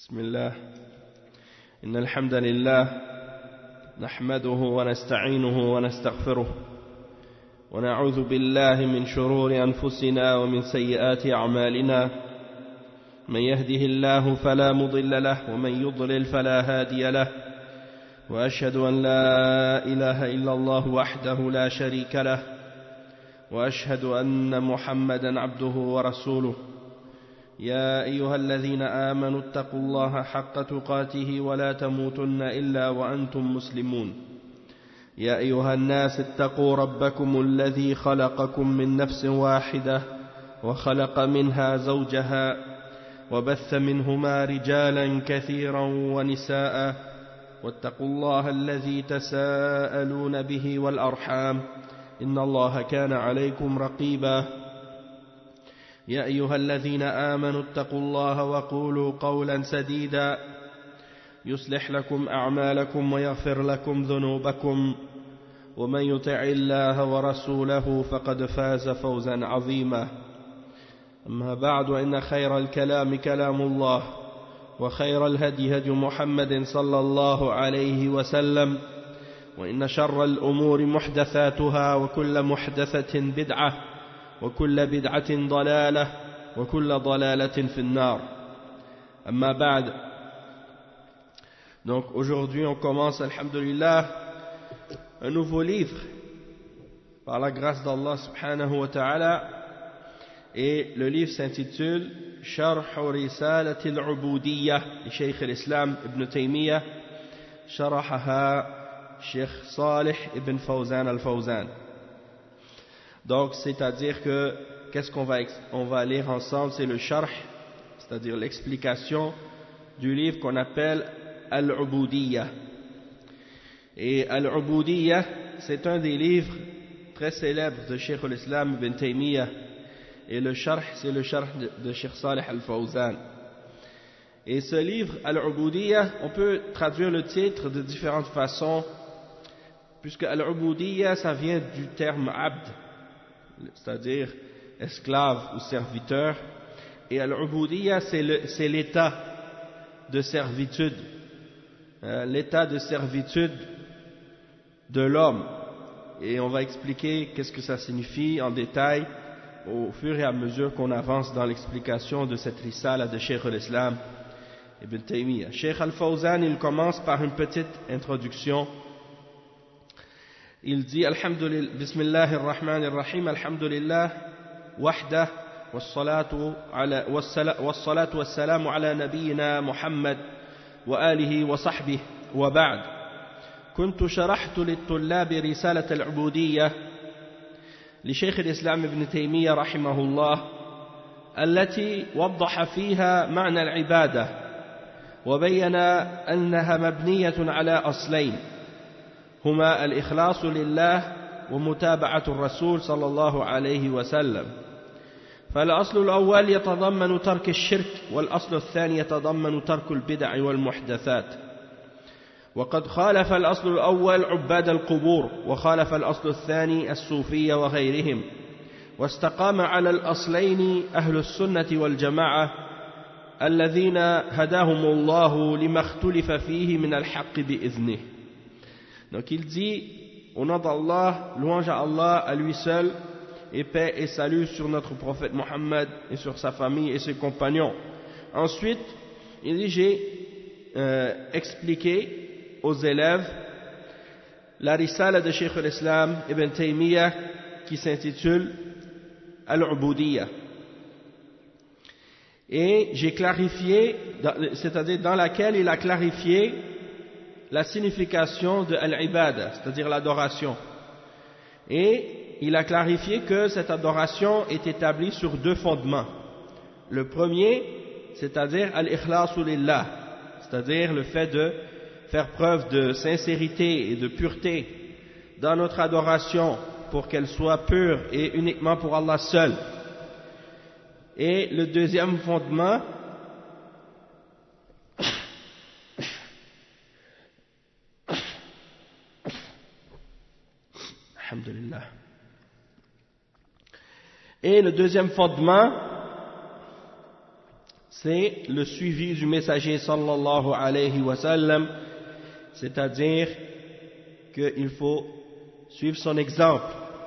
بسم الله إن الحمد لله نحمده ونستعينه ونستغفره ونعوذ بالله من شرور أنفسنا ومن سيئات أعمالنا من يهده الله فلا مضل له ومن يضلل فلا هادي له وأشهد أن لا إله إلا الله وحده لا شريك له وأشهد أن محمدا عبده ورسوله يا أيها الذين آمنوا اتقوا الله حق تقاته ولا تموتن إلا وأنتم مسلمون يا أيها الناس اتقوا ربكم الذي خلقكم من نفس واحدة وخلق منها زوجها وبث منهما رجالا كثيرا ونساء واتقوا الله الذي تساءلون به والأرحام إن الله كان عليكم رقيبا يا أيها الذين آمنوا اتقوا الله وقولوا قولا سديدا يصلح لكم أعمالكم ويغفر لكم ذنوبكم ومن يطع الله ورسوله فقد فاز فوزا عظيما أما بعد إن خير الكلام كلام الله وخير الهدي هدي محمد صلى الله عليه وسلم وإن شر الأمور محدثاتها وكل محدثة بدعة وكل بدعة ضلالة وكل ضلالة في النار أما بعد. Donc aujourd'hui on commence, alhamdulillah, un nouveau livre par la grâce d'Allah subhanahu wa ta'ala, et le livre s'intitule Sharh Risalat al-Ubudiyyah de Cheikh al-Islam Ibn Taymiyyah, sharahaha Cheikh Salih ibn Fawzan al-Fawzan. Donc, c'est-à-dire que, qu'est-ce qu'on va lire ensemble? C'est le sharh, c'est-à-dire l'explication du livre qu'on appelle Al-Ubudiyyah. Et Al-Ubudiyyah, c'est un des livres très célèbres de Cheikh al-Islam Ibn Taymiyyah. Et le sharh, c'est le sharh de Cheikh Salih al-Fawzan. Et ce livre, Al-Ubudiyyah, on peut traduire le titre de différentes façons, puisque Al-Ubudiyyah, ça vient du terme abd, c'est-à-dire esclave ou serviteur, et Al-Ubudiyyah c'est l'état de servitude, l'état de servitude de l'homme, et on va expliquer qu'est-ce que ça signifie en détail au fur et à mesure qu'on avance dans l'explication de cette risala de Cheikh al-Islam Ibn Taymiyyah. Cheikh al-Fawzan, il commence par une petite introduction. Il dit Alhamdulillah, Bismillahir Rahmanir Rahim, Alhamdulillah, Wahdah, wassalatu wassalamu ala nabiyyina Muhammad wa alihi wa sahbihi wa ba'd. كنت شرحت للطلاب رسالة العبودية لشيخ الإسلام ابن تيمية رحمه الله التي وضح فيها معنى العبادة وبين أنها مبنية على أصلين هما الإخلاص لله ومتابعة الرسول صلى الله عليه وسلم. فالأصل الأول يتضمن ترك الشرك، والأصل الثاني يتضمن ترك البدع والمحدثات. وقد خالف الأصل الأول عباد القبور، وخالف الأصل الثاني الصوفية وغيرهم، واستقام على الأصلين أهل السنة والجماعة الذين هداهم الله لما اختلف فيه من الحق بإذنه. Donc il dit, au nom d'Allah, louange à Allah, à lui seul, et paix et salut sur notre prophète Mohammed et sur sa famille et ses compagnons. Ensuite, il dit, j'ai expliqué aux élèves la risala de Cheikh al-Islam Ibn Taymiyyah qui s'intitule Al-Ubudiyyah. Et j'ai clarifié, c'est-à-dire dans laquelle il a clarifié la signification de al-ibada, c'est-à-dire l'adoration. Et il a clarifié que cette adoration est établie sur deux fondements. Le premier, c'est-à-dire al-ikhlasu lillah, c'est-à-dire le fait de faire preuve de sincérité et de pureté dans notre adoration pour qu'elle soit pure et uniquement pour Allah seul. Et le deuxième fondement, alhamdulillah. Et le deuxième fondement, c'est le suivi du messager sallallahu alayhi wa sallam, c'est-à-dire qu'il faut suivre son exemple.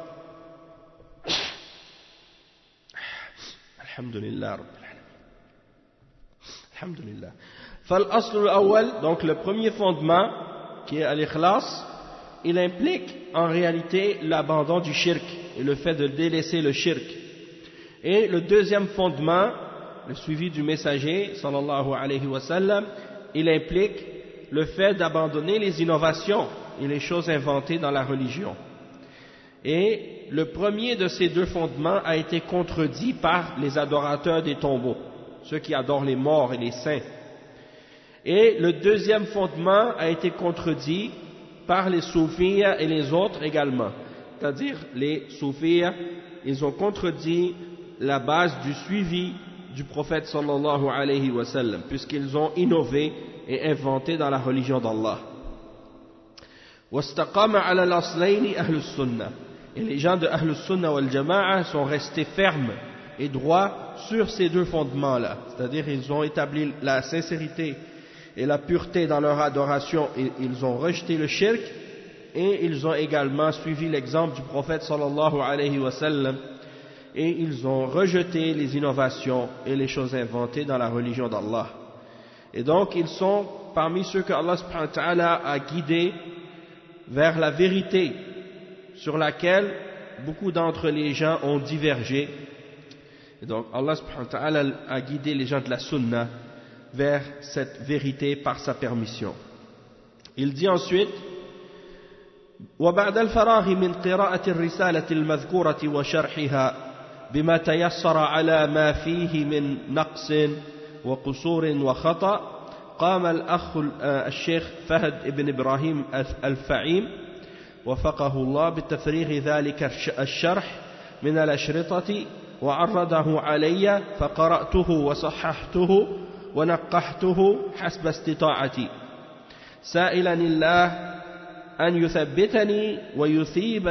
Alhamdulillah Rabbil Alamin. Alhamdulillah. Fal-asl al-awwal, donc le premier fondement qui est al-ikhlas, il implique en réalité l'abandon du shirk et le fait de délaisser le shirk. Et le deuxième fondement, le suivi du messager sallallahu alayhi wa sallam, il implique le fait d'abandonner les innovations et les choses inventées dans la religion. Et le premier de ces deux fondements a été contredit par les adorateurs des tombeaux, ceux qui adorent les morts et les saints. Et le deuxième fondement a été contredit par les soufis et les autres également. C'est-à-dire, les soufis, ils ont contredit la base du suivi du prophète sallallahu alayhi wa sallam, puisqu'ils ont innové et inventé dans la religion d'Allah. وَاسْتَقَامَ عَلَى الْأَصْلَيْنِ أَهْلُ السُّنَّةِ. Et les gens de Ahl al-Sunnah wal Jama'a sont restés fermes et droits sur ces deux fondements-là. C'est-à-dire, ils ont établi la sincérité et la pureté dans leur adoration, et ils ont rejeté le shirk, et ils ont également suivi l'exemple du prophète sallallahu alayhi wa sallam, et ils ont rejeté les innovations et les choses inventées dans la religion d'Allah. Et donc, ils sont parmi ceux que Allah subhanahu wa ta'ala a guidés vers la vérité, sur laquelle beaucoup d'entre les gens ont divergé. Et donc, Allah subhanahu wa ta'ala a guidé les gens de la sunna vers cette vérité par sa permission. Il dit ensuite: وبعد الفراغ من قراءة الرسالة المذكورة وشرحها بما تيسر على ما فيه من نقص وقصور وخطأ، قام الأخ الشيخ فهد بن إبراهيم الفعيم وفقه الله بتفريغ ذلك الشرح من الأشرطة وعرضه علي فقرأته وصححته ونقحته حسب استطاعتي، سائلا الله أن يثبتني ويثيب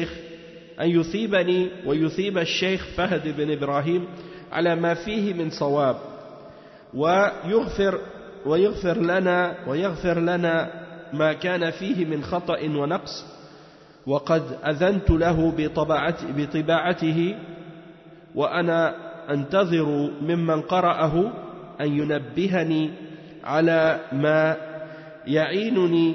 الشيخ فهد بن إبراهيم على ما فيه من صواب، ويغفر لنا ما كان فيه من خطأ ونقص، وقد أذنت له بطباعته، وأنا أنتظر ممن قرأه أن ينبهني على ما يعينني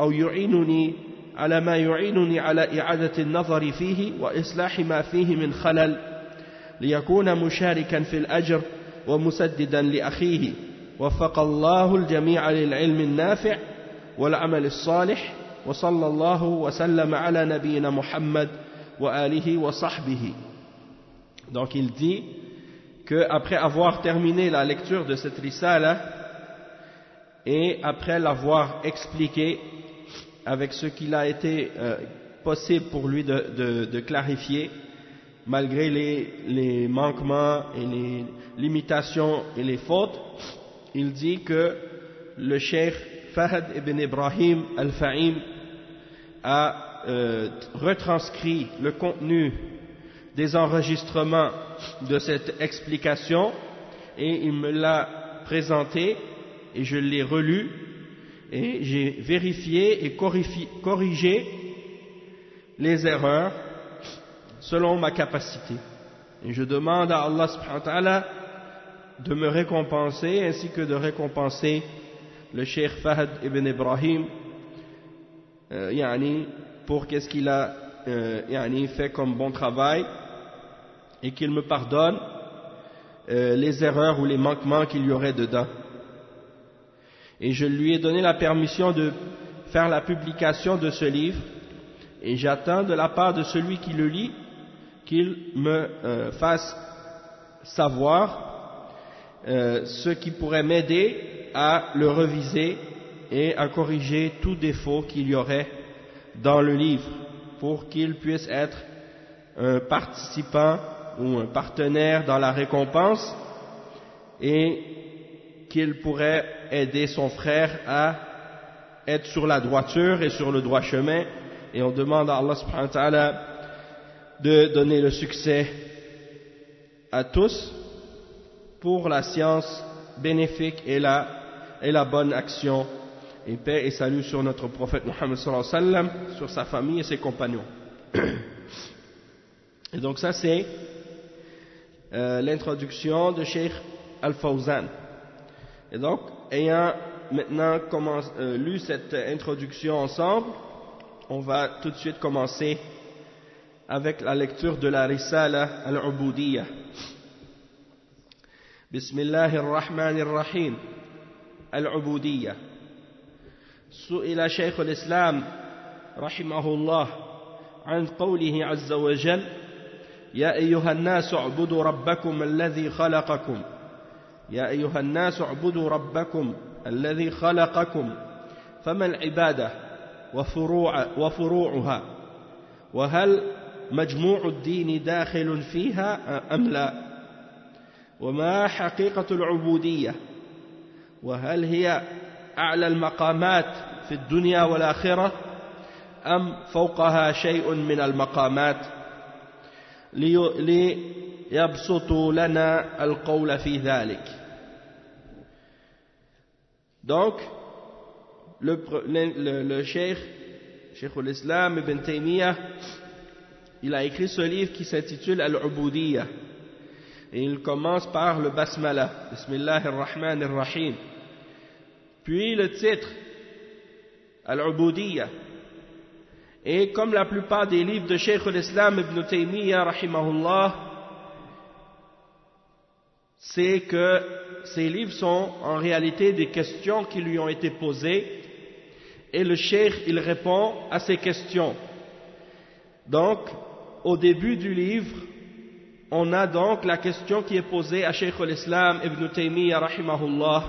على إعادة النظر فيه وإصلاح ما فيه من خلل، ليكون مشاركا في الأجر ومسددا لأخيه. وفق الله الجميع للعلم النافع والعمل الصالح، وصلى الله وسلم على نبينا محمد وآله وصحبه. Donc il dit qu'après avoir terminé la lecture de cette risala et après l'avoir expliqué avec ce qu'il a été possible pour lui de clarifier, malgré les manquements et les limitations et les fautes, il dit que le cheikh Fahd ibn Ibrahim al-Fa'im a retranscrit le contenu des enregistrements de cette explication et il me l'a présenté et je l'ai relu et j'ai vérifié et corrigé les erreurs selon ma capacité. Et je demande à Allah subhanahu wa ta'ala de me récompenser ainsi que de récompenser le cheikh Fahd ibn Ibrahim pour qu'est-ce qu'il a fait comme bon travail, et qu'il me pardonne les erreurs ou les manquements qu'il y aurait dedans. Et je lui ai donné la permission de faire la publication de ce livre, et j'attends de la part de celui qui le lit qu'il me fasse savoir ce qui pourrait m'aider à le reviser et à corriger tout défaut qu'il y aurait dans le livre, pour qu'il puisse être un participant ou un partenaire dans la récompense, et qu'il pourrait aider son frère à être sur la droiture et sur le droit chemin. Et on demande à Allah subhanahu wa ta'ala de donner le succès à tous pour la science bénéfique est la bonne action. Et paix et salut sur notre prophète Mohammed sallallahu alayhi wa sallam, sur sa famille et ses compagnons. Et donc ça c'est l'introduction de Cheikh Al-Fawzan. Et donc, ayant maintenant lu cette introduction ensemble, on va tout de suite commencer avec la lecture de la Risala Al-Ubudiyya. Bismillahirrahmanirrahim. Al-Ubudiyya. سئل شيخ الإسلام رحمه الله عن قوله عز وجل يا أيها الناس اعبدوا ربكم الذي خلقكم يا أيها الناس اعبدوا ربكم الذي خلقكم فما العبادة وفروعها وهل مجموع الدين داخل فيها أم لا وما حقيقة العبودية وهل هي أعلى المقامات في الدنيا والآخرة أم فوقها شيء من المقامات ليبسطوا لنا القول في ذلك. Donc le Cheikh al-Islam Ibn Taymiyyah, il a écrit ce livre qui s'intitule Al-Ubudiyya et il commence par le Basmala, Bismillahirrahmanirrahim. Puis le titre, Al-Ubudiyya. Et comme la plupart des livres de Cheikh al-Islam Ibn Taymiyyah, rahimahullah, c'est que ces livres sont en réalité des questions qui lui ont été posées, et le Cheikh, il répond à ces questions. Donc, au début du livre, on a donc la question qui est posée à Cheikh al-Islam Ibn Taymiyyah, rahimahullah.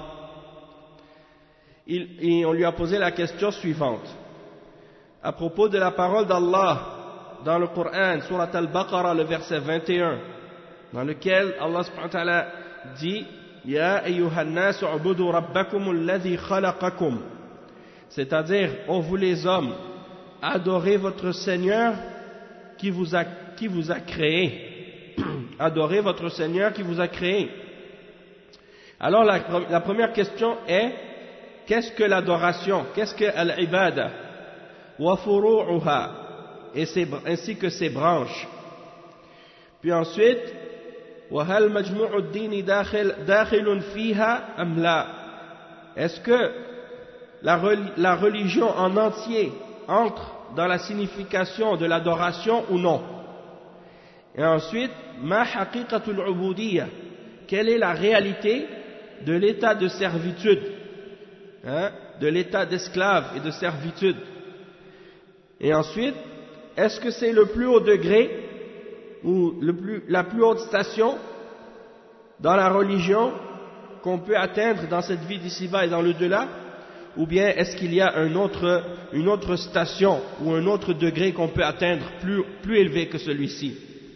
Et on lui a posé la question suivante. À propos de la parole d'Allah dans le Coran, Surat Al-Baqarah, le verset 21, dans lequel Allah subhanahu wa ta'ala dit Ya ayyuhan nasu ubudu rabbakum alladhi khalaqakum, c'est-à-dire, ô vous les hommes, adorez votre Seigneur qui vous a créé. Adorez votre Seigneur qui vous a créé. Alors la première question est, qu'est-ce que l'adoration? Qu'est-ce que l'ibada? Wa furu'uha, ainsi que ses branches. Puis ensuite, wa hal majmu'u ad-din dakhilun fiha am la? Est-ce que la religion en entier entre dans la signification de l'adoration ou non? Et ensuite, ma haqiqatul ubudiyya, quelle est la réalité de l'état de servitude, de l'état d'esclave et de servitude? Et ensuite, est-ce que c'est le plus haut degré ou la plus haute station dans la religion qu'on peut atteindre dans cette vie d'ici-bas et dans l'au-delà, ou bien est-ce qu'il y a une autre station ou un autre degré qu'on peut atteindre plus élevé que celui-ci?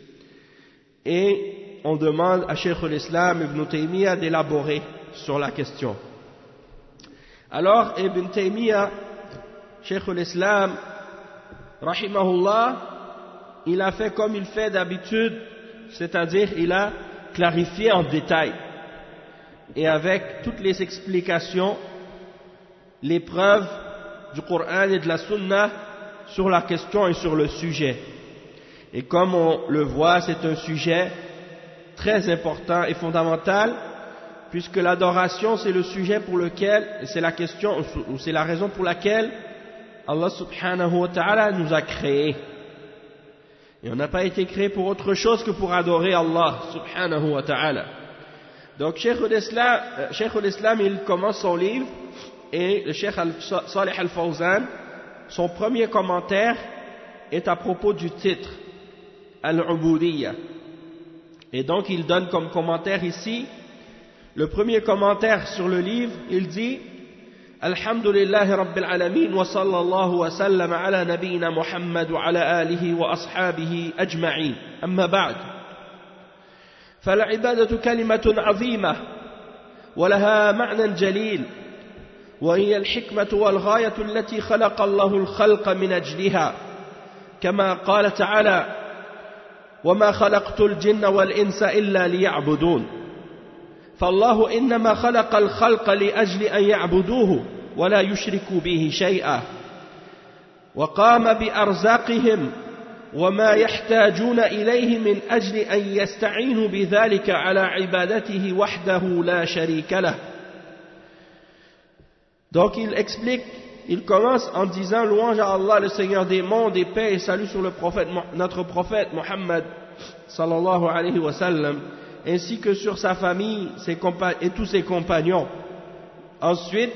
Et on demande à Cheikh al-Islam Ibn Taymiyyah d'élaborer sur la question. Alors Ibn Taymiyyah, Cheikh al-Islam, rahimahullah, il a fait comme il fait d'habitude, c'est-à-dire il a clarifié en détail et avec toutes les explications les preuves du Coran et de la Sunna sur la question et sur le sujet. Et comme on le voit, c'est un sujet très important et fondamental, puisque l'adoration c'est le sujet pour lequel, c'est la question, ou c'est la raison pour laquelle Allah subhanahu wa ta'ala nous a créés. Et on n'a pas été créé pour autre chose que pour adorer Allah subhanahu wa ta'ala. Donc Cheikh al-Islam, il commence son livre, et le Cheikh Salih al-Fawzan, son premier commentaire est à propos du titre, Al-Ubudiyya. Et donc il donne comme commentaire ici, le premier commentaire sur le livre, il dit Alhamdulillahi Rabbil Alamin wa sallallahu wa sallam ala nabiyyina Muhammad wa ala alihi wa ashabihi ajma'in. Amma ba'd. فالعبادة كلمة عظيمة ولها معنى جليل وهي الحكمة والغاية التي خلق الله الخلق من أجلها كما قال تعالى وما خلقت الجن والإنس إلا ليعبدون فالله إنما خلق الخلق لأجل أن يعبدوه ولا يشركوا به شيئا وقام بأرزاقهم وما يحتاجون إليه من أجل أن يستعينوا بذلك على عبادته وحده لا شريك له. Donc il explique, il commence en disant louange à Allah le Seigneur des mondes et paix et salut sur le prophète, notre prophète Muhammad sallallahu alayhi wa sallam, ainsi que sur sa famille et tous ses compagnons. Ensuite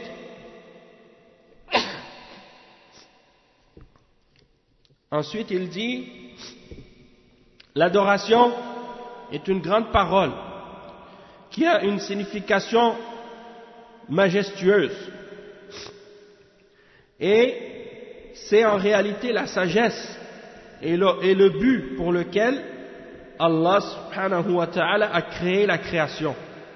il dit, l'adoration est une grande parole qui a une signification majestueuse. Et c'est en réalité la sagesse et le but pour lequel Allah subhanahu wa ta'ala a créé la création.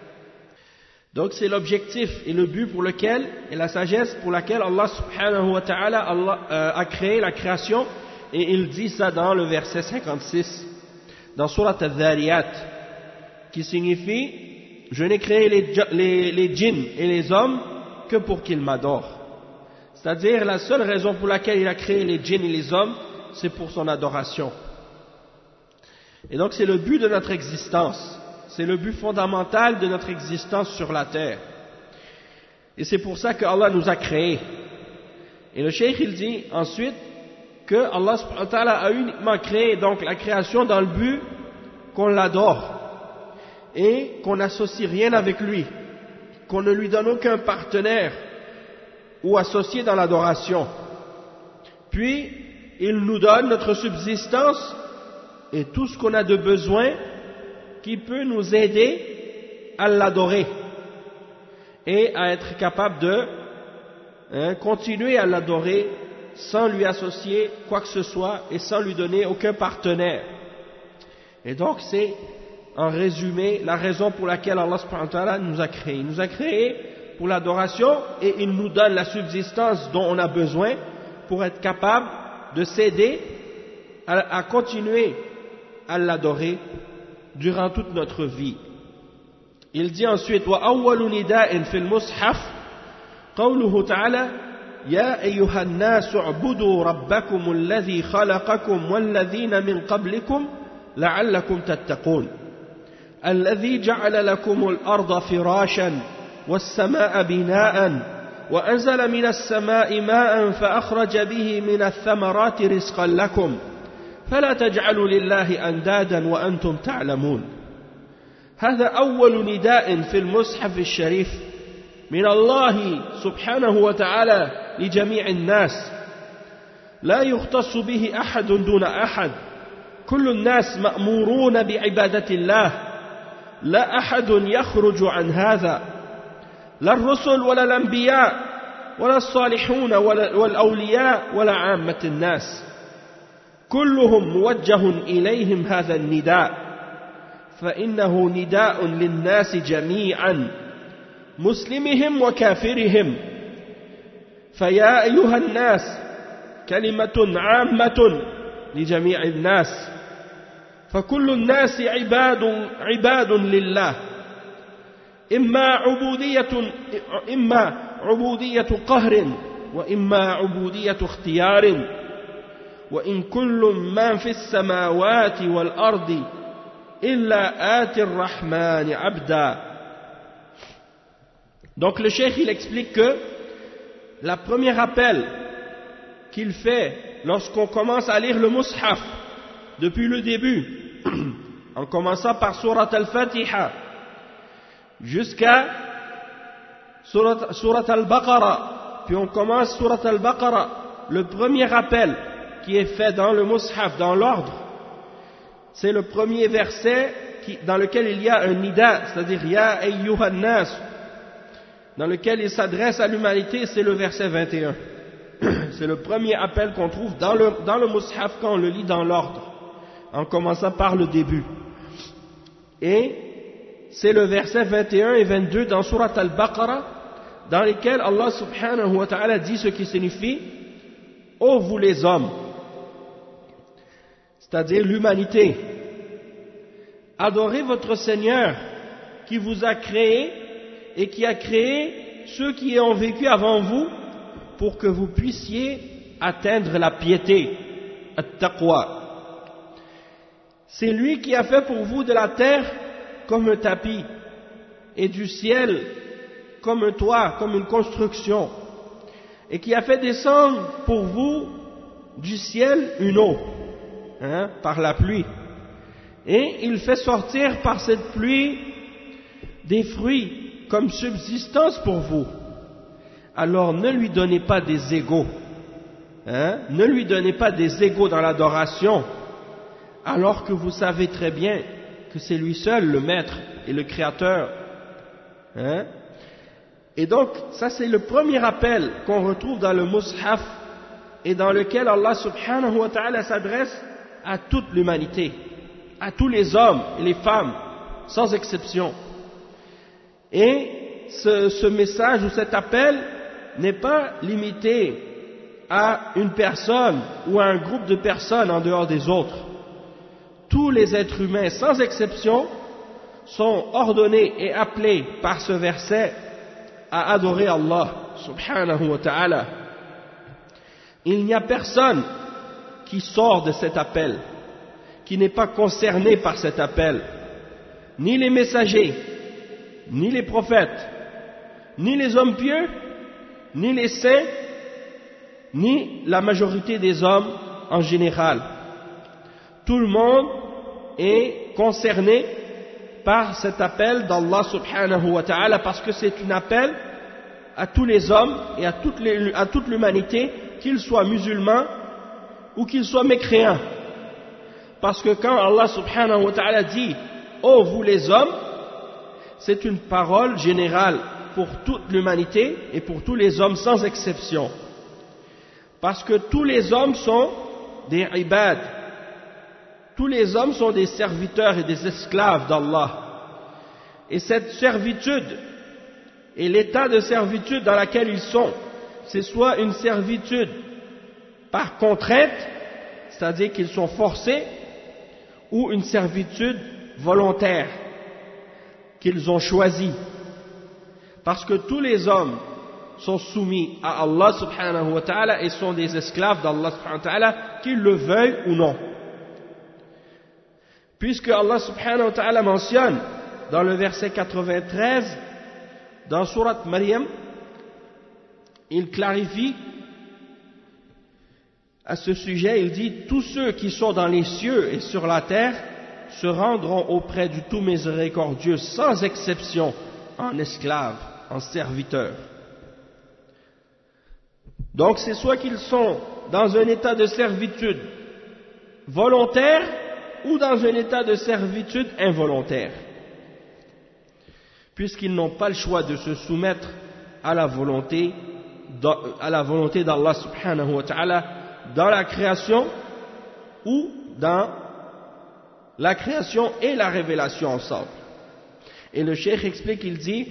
Donc c'est l'objectif et le but pour lequel, et la sagesse pour laquelle Allah subhanahu wa ta'ala a créé la création. Et il dit ça dans le verset 56, dans Surat Al-Dhariyat, qui signifie « Je n'ai créé les djinns et les hommes que pour qu'ils m'adorent ». C'est-à-dire, la seule raison pour laquelle il a créé les djinns et les hommes, c'est pour son adoration. Et donc c'est le but de notre existence, c'est le but fondamental de notre existence sur la terre. Et c'est pour ça que Allah nous a créés. Et le cheikh il dit ensuite que Allah subhanahu wa ta'ala a uniquement créé donc la création dans le but qu'on l'adore et qu'on n'associe rien avec lui, qu'on ne lui donne aucun partenaire ou associé dans l'adoration. Puis il nous donne notre subsistance et tout ce qu'on a de besoin qui peut nous aider à l'adorer et à être capable de continuer à l'adorer sans lui associer quoi que ce soit et sans lui donner aucun partenaire. Et donc c'est en résumé la raison pour laquelle Allah subhanahu wa ta'ala nous a créés. Il nous a créés pour l'adoration et il nous donne la subsistance dont on a besoin pour être capable de s'aider à continuer à l'adorer durant toute notre vie. Il dit ensuite وَأَوَّلُ نِدَاءٍ فِي الْمُصْحَفِ قَوْلُهُ تَعَالَى يا أيها الناس اعبدوا ربكم الذي خلقكم والذين من قبلكم لعلكم تتقون الذي جعل لكم الأرض فراشا والسماء بناء وأنزل من السماء ماء فأخرج به من الثمرات رزقا لكم فلا تجعلوا لله أندادا وأنتم تعلمون. هذا أول نداء في المصحف الشريف من الله سبحانه وتعالى لجميع الناس لا يختص به أحد دون أحد، كل الناس مأمورون بعبادة الله، لا أحد يخرج عن هذا، لا الرسل ولا الأنبياء ولا الصالحون والأولياء ولا عامة الناس، كلهم موجه إليهم هذا النداء، فإنه نداء للناس جميعا مسلمهم وكافرهم. فيا أيها الناس كلمة عامة لجميع الناس، فكل الناس عباد لله، إما عبودية قهر وإما عبودية اختيار، وإن كل من في السماوات والأرض إلا آتي الرحمن عبدا. Donc le cheikh il explique que la première appel qu'il fait lorsqu'on commence à lire le Mus'haf depuis le début, en commençant par Surat Al-Fatiha jusqu'à Surat Al-Baqarah, puis on commence Surat Al-Baqarah, le premier appel qui est fait dans le Mus'haf, dans l'ordre, c'est le premier verset dans lequel il y a un nida, c'est-à-dire Ya ayyuhan nas, dans lequel il s'adresse à l'humanité, c'est le verset 21. C'est le premier appel qu'on trouve dans le Mus'haf quand on le lit dans l'ordre, en commençant par le début. Et c'est le verset 21 et 22 dans Surat Al-Baqarah, dans lesquels Allah subhanahu wa ta'ala dit ce qui signifie « Ô vous les hommes », c'est-à-dire l'humanité, adorez votre Seigneur qui vous a créé et qui a créé ceux qui ont vécu avant vous pour que vous puissiez atteindre la piété, at-taqwa. C'est lui qui a fait pour vous de la terre comme un tapis et du ciel comme un toit, comme une construction, et qui a fait descendre pour vous du ciel une eau, par la pluie, et il fait sortir par cette pluie des fruits comme subsistance pour vous. Alors ne lui donnez pas des égaux, ne lui donnez pas des égaux dans l'adoration, alors que vous savez très bien que c'est lui seul le maître et le créateur. Et donc, ça c'est le premier appel qu'on retrouve dans le Mus'haf et dans lequel Allah subhanahu wa ta'ala s'adresse à toute l'humanité, à tous les hommes et les femmes, sans exception. Et ce message ou cet appel n'est pas limité à une personne ou à un groupe de personnes en dehors des autres. Tous les êtres humains, sans exception, sont ordonnés et appelés par ce verset à adorer Allah subhanahu wa ta'ala. Il n'y a personne qui sort de cet appel, qui n'est pas concerné par cet appel, ni les messagers, ni les prophètes, ni les hommes pieux, ni les saints, ni la majorité des hommes en général. Tout le monde est concerné par cet appel d'Allah subhanahu wa ta'ala, parce que c'est un appel à tous les hommes et à toute l'humanité, qu'ils soient musulmans ou qu'ils soient mécréants. Parce que quand Allah subhanahu wa ta'ala dit « Oh vous les hommes », c'est une parole générale pour toute l'humanité et pour tous les hommes sans exception. Parce que tous les hommes sont des ibad, tous les hommes sont des serviteurs et des esclaves d'Allah. Et cette servitude et l'état de servitude dans laquelle ils sont, c'est soit une servitude par contrainte, c'est-à-dire qu'ils sont forcés, ou une servitude volontaire qu'ils ont choisie. Parce que tous les hommes sont soumis à Allah subhanahu wa ta'ala et sont des esclaves d'Allah subhanahu wa ta'ala, qu'ils le veuillent ou non. Puisque Allah subhanahu wa ta'ala mentionne dans le verset 93, dans Surat Maryam, il clarifie à ce sujet, il dit « Tous ceux qui sont dans les cieux et sur la terre se rendront auprès du tout miséricordieux sans exception en esclaves, en serviteurs. » Donc c'est soit qu'ils sont dans un état de servitude volontaire ou dans un état de servitude involontaire, puisqu'ils n'ont pas le choix de se soumettre à la volonté d'Allah subhanahu wa ta'ala dans la création ou dans la création et la révélation ensemble. Et le cheikh explique, il dit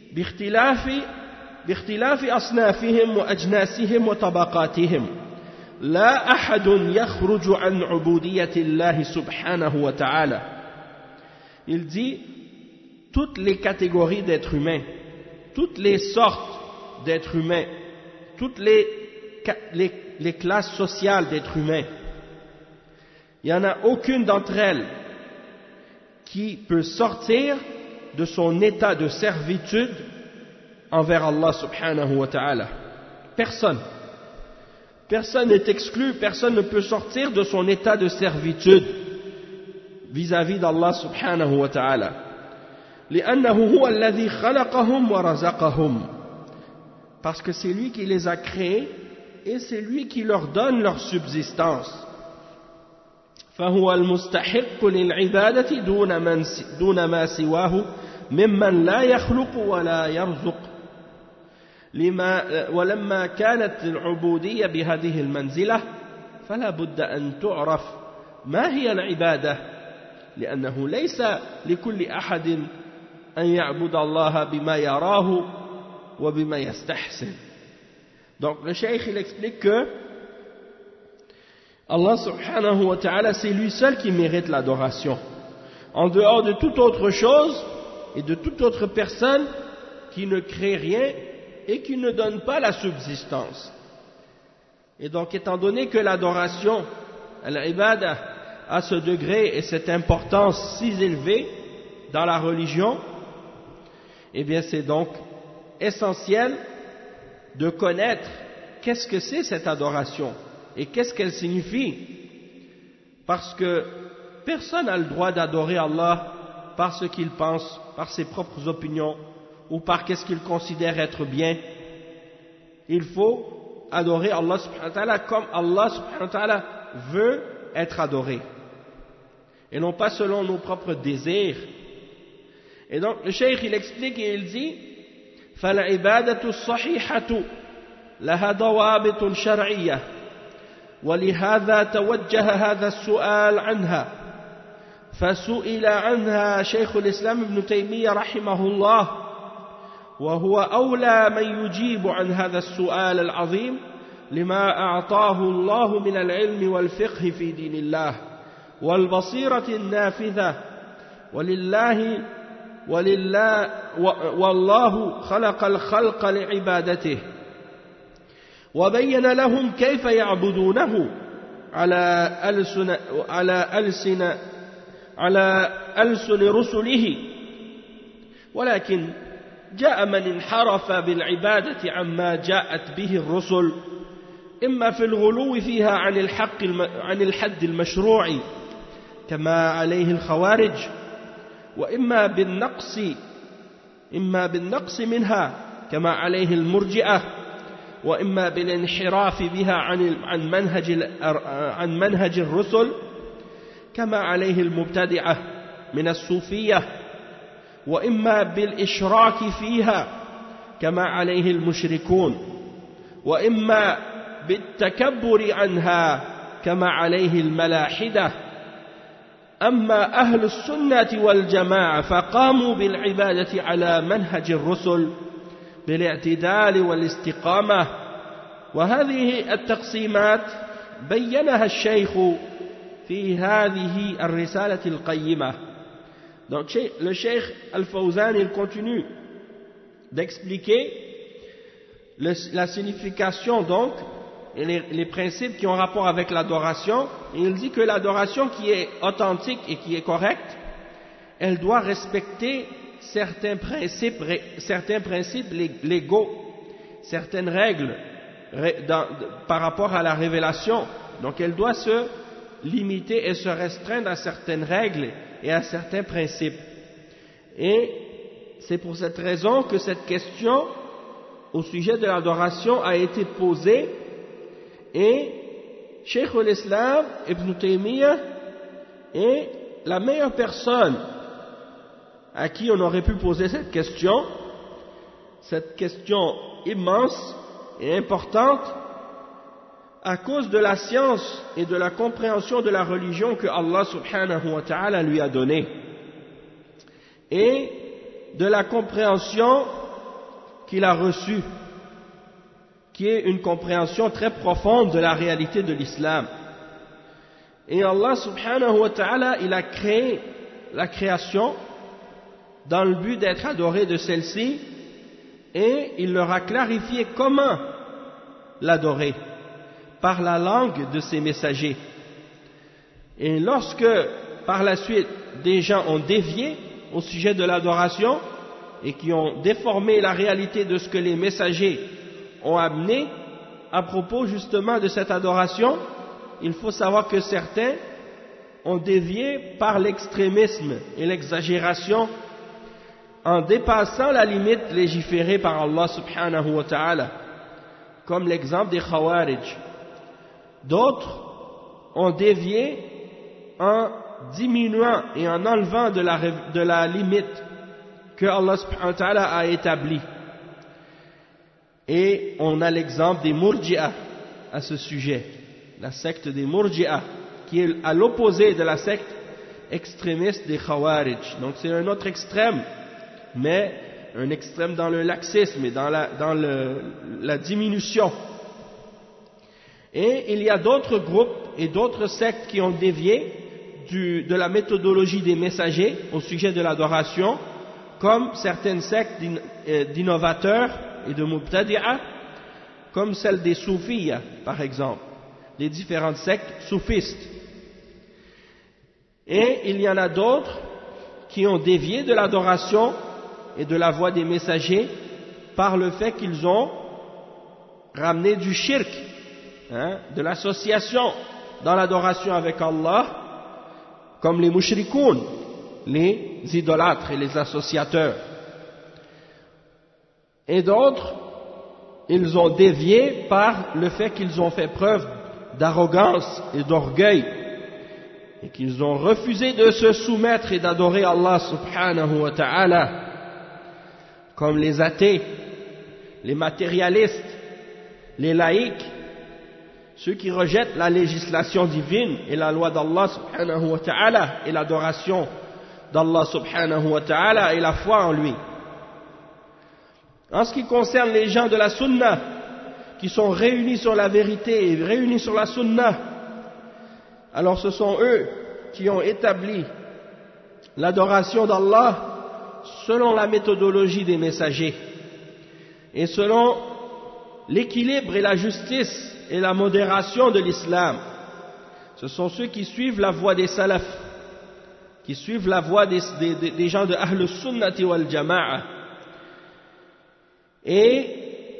باختلاف أصنافهم وأجناسهم وطبقاتهم لا أحد يخرج عن عبودية الله سبحانه وتعالى. Il dit toutes les catégories d'êtres humains, toutes les sortes d'êtres humains, toutes les classes sociales d'êtres humains, il n'y en a aucune d'entre elles qui peut sortir de son état de servitude envers Allah subhanahu wa ta'ala. Personne n'est exclu, personne ne peut sortir de son état de servitude vis-à-vis d'Allah subhanahu wa ta'ala. لأنه هو الذي خلقهم ورزقهم, parce que c'est lui qui les a créés et c'est lui qui leur donne leur subsistance. فهو المستحق للعبادة دون ما سواه ممن لا يخلق ولا يرزق. ولما كانت العبودية بهذه المنزلة فلا بد أن تعرف ما هي العبادة, لأنه ليس لكل أحد أن يعبد الله بما يراه وبما يستحسن. Donc le cheikh il explique que Allah subhanahu wa ta'ala, c'est lui seul qui mérite l'adoration. En dehors de toute autre chose, et de toute autre personne qui ne crée rien et qui ne donne pas la subsistance. Et donc, étant donné que l'adoration, l'ibada, a ce degré et cette importance si élevée dans la religion, eh bien c'est donc essentiel de connaître qu'est-ce que c'est cette adoration et qu'est-ce qu'elle signifie, parce que personne n'a le droit d'adorer Allah par ce qu'il pense, par ses propres opinions ou par qu'est-ce qu'il considère être bien. Il faut adorer Allah subhanahu wa ta'ala comme Allah subhanahu wa ta'ala veut être adoré et non pas selon nos propres désirs. Et donc le cheikh il explique et il dit فالعبادة الصحيحة لها ضوابط شرعية ولهذا توجه هذا السؤال عنها فسئل عنها شيخ الإسلام ابن تيمية رحمه الله وهو أولى من يجيب عن هذا السؤال العظيم لما أعطاه الله من العلم والفقه في دين الله والبصيرة النافذة والله خلق الخلق لعبادته وبين لهم كيف يعبدونه على ألسن رسله ولكن جاء من انحرف بالعبادة عما جاءت به الرسل إما في الغلو فيها عن الحد المشروع كما عليه الخوارج وإما بالنقص منها كما عليه المرجئة وإما بالانحراف بها عن منهج الرسل كما عليه المبتدعة من الصوفية وإما بالإشراك فيها كما عليه المشركون وإما بالتكبر عنها كما عليه الملاحدة أما أهل السنة والجماعة فقاموا بالعبادة على منهج الرسل بالاعتدال والاستقامة وهذه التقسيمات بينها الشيخ في هذه الرسالة القيمة. Donc le Cheikh Al-Fawzan il continue d'expliquer la signification donc et les principes qui ont rapport avec l'adoration, et il dit que l'adoration qui est authentique et qui est correcte, elle doit respecter certains principes légaux, certaines règles par rapport à la révélation. Donc elle doit se limiter et se restreindre à certaines règles et à certains principes. Et c'est pour cette raison que cette question au sujet de l'adoration a été posée. Et Cheikh al-Islam Ibn Taymiyyah est la meilleure personne à qui on aurait pu poser cette question immense et importante, à cause de la science et de la compréhension de la religion que Allah subhanahu wa ta'ala lui a donnée, et de la compréhension qu'il a reçue, qui est une compréhension très profonde de la réalité de l'islam. Et Allah subhanahu wa ta'ala, il a créé la création dans le but d'être adoré de celle-ci, et il leur a clarifié comment l'adorer, par la langue de ses messagers. Et lorsque, par la suite, des gens ont dévié au sujet de l'adoration, et qui ont déformé la réalité de ce que les messagers ont amené à propos justement de cette adoration, il faut savoir que certains ont dévié par l'extrémisme et l'exagération en dépassant la limite légiférée par Allah subhanahu wa ta'ala, comme l'exemple des Khawarij. D'autres ont dévié en diminuant et en enlevant de la limite que Allah subhanahu wa ta'ala a établie. Et on a l'exemple des Murji'ah à ce sujet, la secte des Murji'ah, qui est à l'opposé de la secte extrémiste des Khawarij. Donc c'est un autre extrême, mais un extrême dans le laxisme et dans la diminution. Et il y a d'autres groupes et d'autres sectes qui ont dévié de la méthodologie des messagers au sujet de l'adoration, comme certaines sectes d'innovateurs et de mubtadi'a, comme celle des soufis, par exemple, les différentes sectes soufistes. Et il y en a d'autres qui ont dévié de l'adoration et de la voie des messagers par le fait qu'ils ont ramené du shirk, de l'association dans l'adoration avec Allah, comme les mushrikoun, les idolâtres et les associateurs. Et d'autres, ils ont dévié par le fait qu'ils ont fait preuve d'arrogance et d'orgueil et qu'ils ont refusé de se soumettre et d'adorer Allah subhanahu wa ta'ala, comme les athées, les matérialistes, les laïcs, ceux qui rejettent la législation divine et la loi d'Allah subhanahu wa ta'ala et l'adoration d'Allah subhanahu wa ta'ala et la foi en lui. En ce qui concerne les gens de la sunna, qui sont réunis sur la vérité et réunis sur la sunna, alors ce sont eux qui ont établi l'adoration d'Allah selon la méthodologie des messagers et selon l'équilibre et la justice et la modération de l'islam. Ce sont ceux qui suivent la voie des salafs, qui suivent la voie des gens de Ahl Sunnati wal Jama'a. Et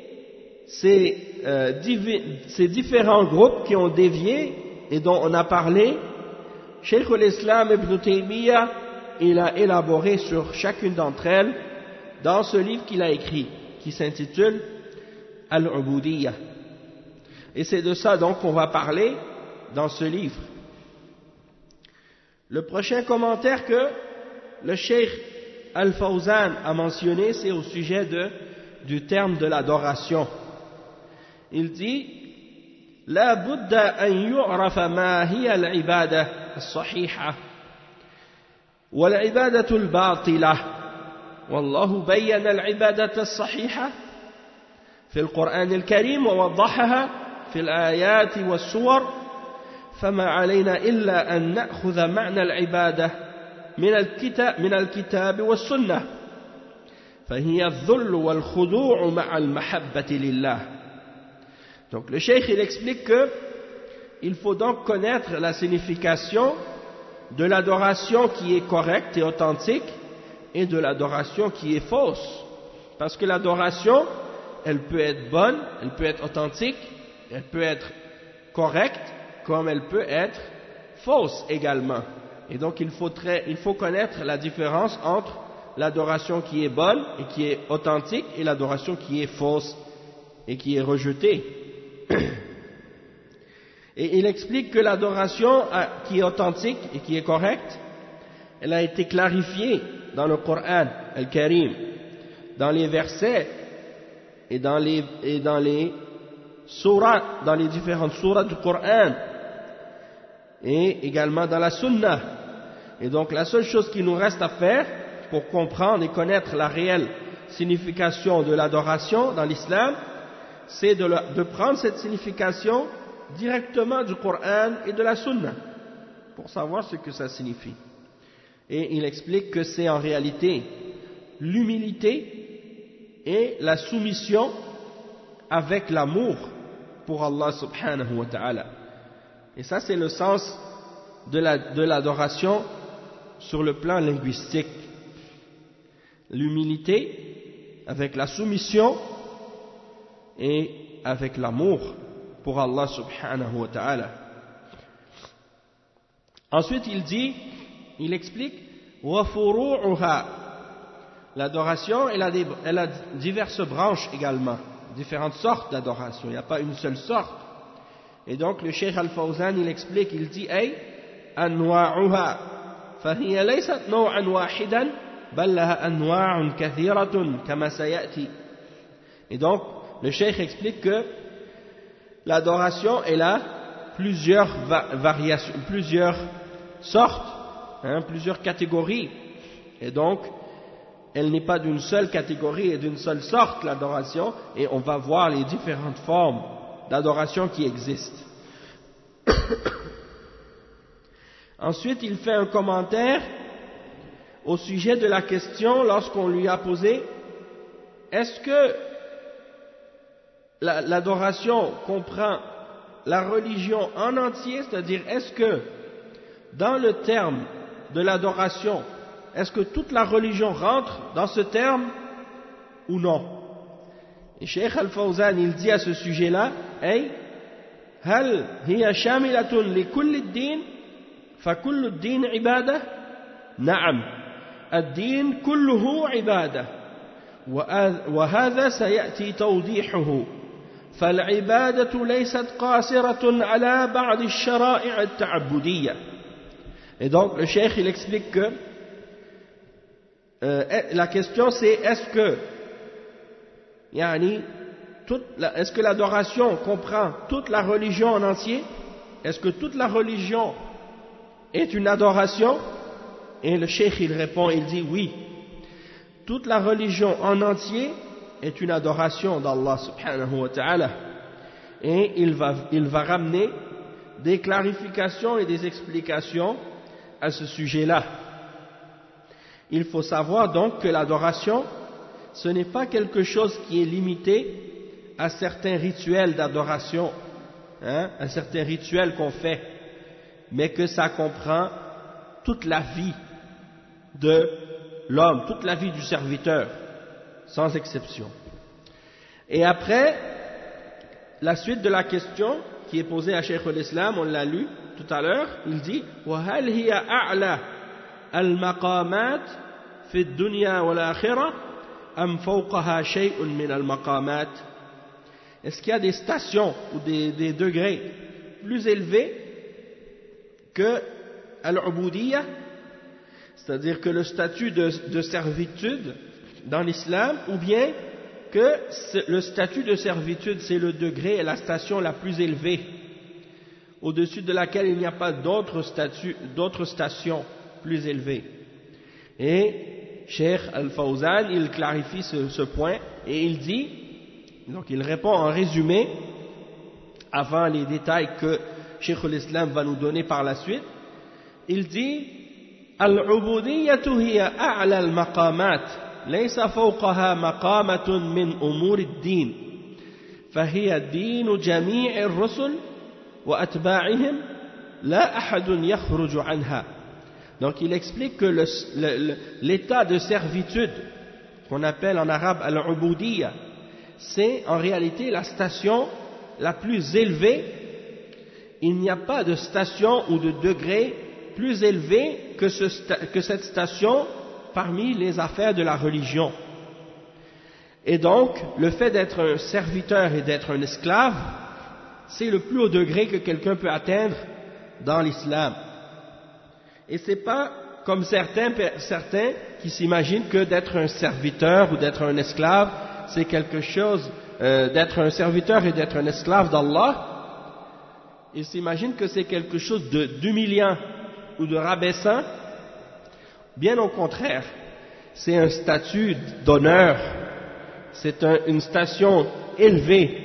ces différents groupes qui ont dévié et dont on a parlé, Cheikh al-Islam Ibn Taymiyyah, il a élaboré sur chacune d'entre elles dans ce livre qu'il a écrit, qui s'intitule Al-Ubudiyya. Et c'est de ça donc qu'on va parler dans ce livre. Le prochain commentaire que le Cheikh Al-Fawzan a mentionné, c'est au sujet du terme de l'adoration. Il dit: لا بد أن يعرف ما هي العبادة الصحيحة والعبادة الباطلة، والله بين العبادة الصحيحة في القرآن الكريم ووضحها في الآيات والسور، فما علينا إلا أن نأخذ معنى العبادة من الكتاب والسنة، فهي الذل والخضوع مع المحبة لله. Donc le cheikh il explique que il faut donc connaître la signification de l'adoration qui est correcte et authentique et de l'adoration qui est fausse, parce que l'adoration elle peut être bonne, elle peut être authentique, elle peut être correcte comme elle peut être fausse également. Et donc il faut connaître la différence entre l'adoration qui est bonne et qui est authentique et l'adoration qui est fausse et qui est rejetée. Et il explique que l'adoration qui est authentique et qui est correcte, elle a été clarifiée dans le Coran Al-Karim, dans les versets et dans les sourates, dans les différentes sourates du Coran et également dans la Sunna. Et donc la seule chose qui nous reste à faire pour comprendre et connaître la réelle signification de l'adoration dans l'islam, c'est de prendre cette signification directement du Coran et de la Sunna pour savoir ce que ça signifie. Et il explique que c'est en réalité l'humilité et la soumission avec l'amour pour Allah subhanahu wa ta'ala. Et ça c'est le sens de l'adoration sur le plan linguistique. L'humilité avec la soumission et avec l'amour pour Allah subhanahu wa ta'ala. Ensuite il explique وَفُرُوعُهَا. L'adoration elle a diverses branches également, différentes sortes d'adoration, il n'y a pas une seule sorte. Et donc le Cheikh Al-Fawzan il explique, il dit أي أنواعها فهي ليست نوعا واحدا بل لها أنواع كثيرة كما سيأتي. Et donc le Cheikh explique que l'adoration elle a plusieurs variations, plusieurs sortes, plusieurs catégories, et donc elle n'est pas d'une seule catégorie et d'une seule sorte l'adoration, et on va voir les différentes formes d'adoration qui existent. Ensuite il fait un commentaire au sujet de la question lorsqu'on lui a posé est-ce que l'adoration comprend la religion en entier, c'est-à-dire est-ce que dans le terme de l'adoration, est-ce que toute la religion rentre dans ce terme ou non? Et Cheikh Al-Fawzan il dit à ce sujet-là hey, هل هي شاملة لكل الدين فكل الدين عبادة نعم الدين كله عبادة وهذا سيأتي توضيحه فالعبادة ليست قاصرة على بعض الشرائع التعبدية. Et donc le cheikh il explique que la question c'est est-ce que est-ce que l'adoration comprend toute la religion en entier? Est-ce que toute la religion est une adoration? Et le cheikh il répond, il dit oui, toute la religion en entier est une adoration d'Allah subhanahu wa ta'ala. Et il va ramener des clarifications et des explications à ce sujet-là. Il faut savoir donc que l'adoration, ce n'est pas quelque chose qui est limité à certains rituels d'adoration, à certains rituels qu'on fait, mais que ça comprend toute la vie de l'homme, toute la vie du serviteur, sans exception. Et après, la suite de la question qui est posée à Cheikh al-Islam, on l'a lu tout à l'heure, il dit وَهَلْ هِيَ أَعْلَى الْمَقَامَاتِ فِي الدُّنْيَا وَالْآخِرَةِ أَمْ فَوْقَهَا شَيْءٌ مِنَ الْمَقَامَاتِ. Est-ce qu'il y a des stations ou des degrés plus élevés que al-ubudiyya, c'est-à-dire que le statut de servitude dans l'islam, ou bien que le statut de servitude c'est le degré et la station la plus élevée, au-dessus de laquelle il n'y a pas d'autres stations plus élevées. Et Cheikh Al-Fawzan il clarifie ce point et il dit, donc il répond en résumé avant les détails que Cheikh al-Islam va nous donner par la suite. Il dit Al-ubudiyyatu hiya a'la al-maqamat laysa fawqaha maqamatun min umur ad-din fahiya din jami' ar-rusul wa atba'ihim la ahadun yakhruju anha. Donc il explique que l'état de servitude qu'on appelle en arabe al-ubudiyya, c'est en réalité la station la plus élevée. Il n'y a pas de station ou de degré plus élevé que cette station parmi les affaires de la religion. Et donc, le fait d'être un serviteur et d'être un esclave, c'est le plus haut degré que quelqu'un peut atteindre dans l'islam. Et c'est pas comme certains qui s'imaginent que d'être un serviteur ou d'être un esclave, c'est quelque chose, d'être un serviteur et d'être un esclave d'Allah, ils s'imaginent que c'est quelque chose d'humiliant ou de rabaissant. Bien au contraire, c'est un statut d'honneur, c'est une station élevée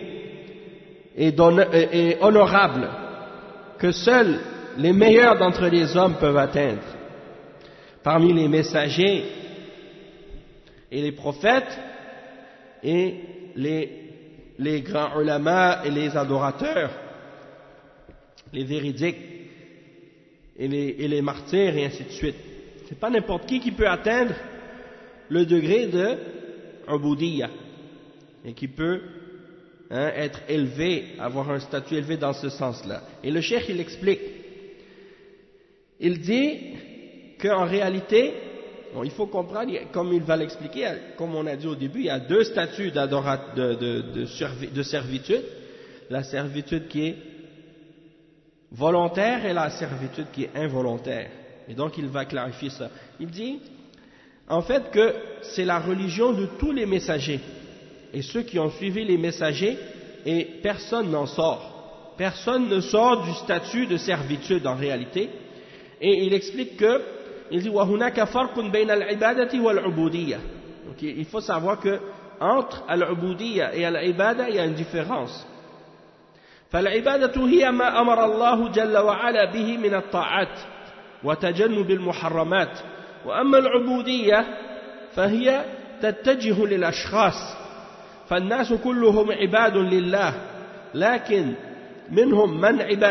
et honorable que seuls les meilleurs d'entre les hommes peuvent atteindre. Parmi les messagers et les prophètes et les grands ulama et les adorateurs, les véridiques et les martyrs et ainsi de suite. C'est pas n'importe qui peut atteindre le degré de ubudiyya et qui peut être élevé, avoir un statut élevé dans ce sens-là. Et le cheikh il explique, il dit qu'en réalité, bon, il faut comprendre, comme il va l'expliquer, comme on a dit au début, il y a deux statuts de servitude, la servitude qui est volontaire et la servitude qui est involontaire. Et donc il va clarifier ça. Il dit en fait que c'est la religion de tous les messagers et ceux qui ont suivi les messagers, et personne n'en sort. Personne ne sort du statut de servitude en réalité. Et il explique que il dit وَهُنَاكَ فَرْقٌ بَيْنَ الْعِبَادَةِ وَالْعُبُودِيَّةِ. Donc il faut savoir que entre al-ubudiyya et al-ibada il y a une différence. فالعبادة هي ما أمر الله جل وعلا به من الطاعات وتجنب المحرمات وأما العبودية فهي تتجه للأشخاص، فالناس كلهم عباد لله، لكن منهم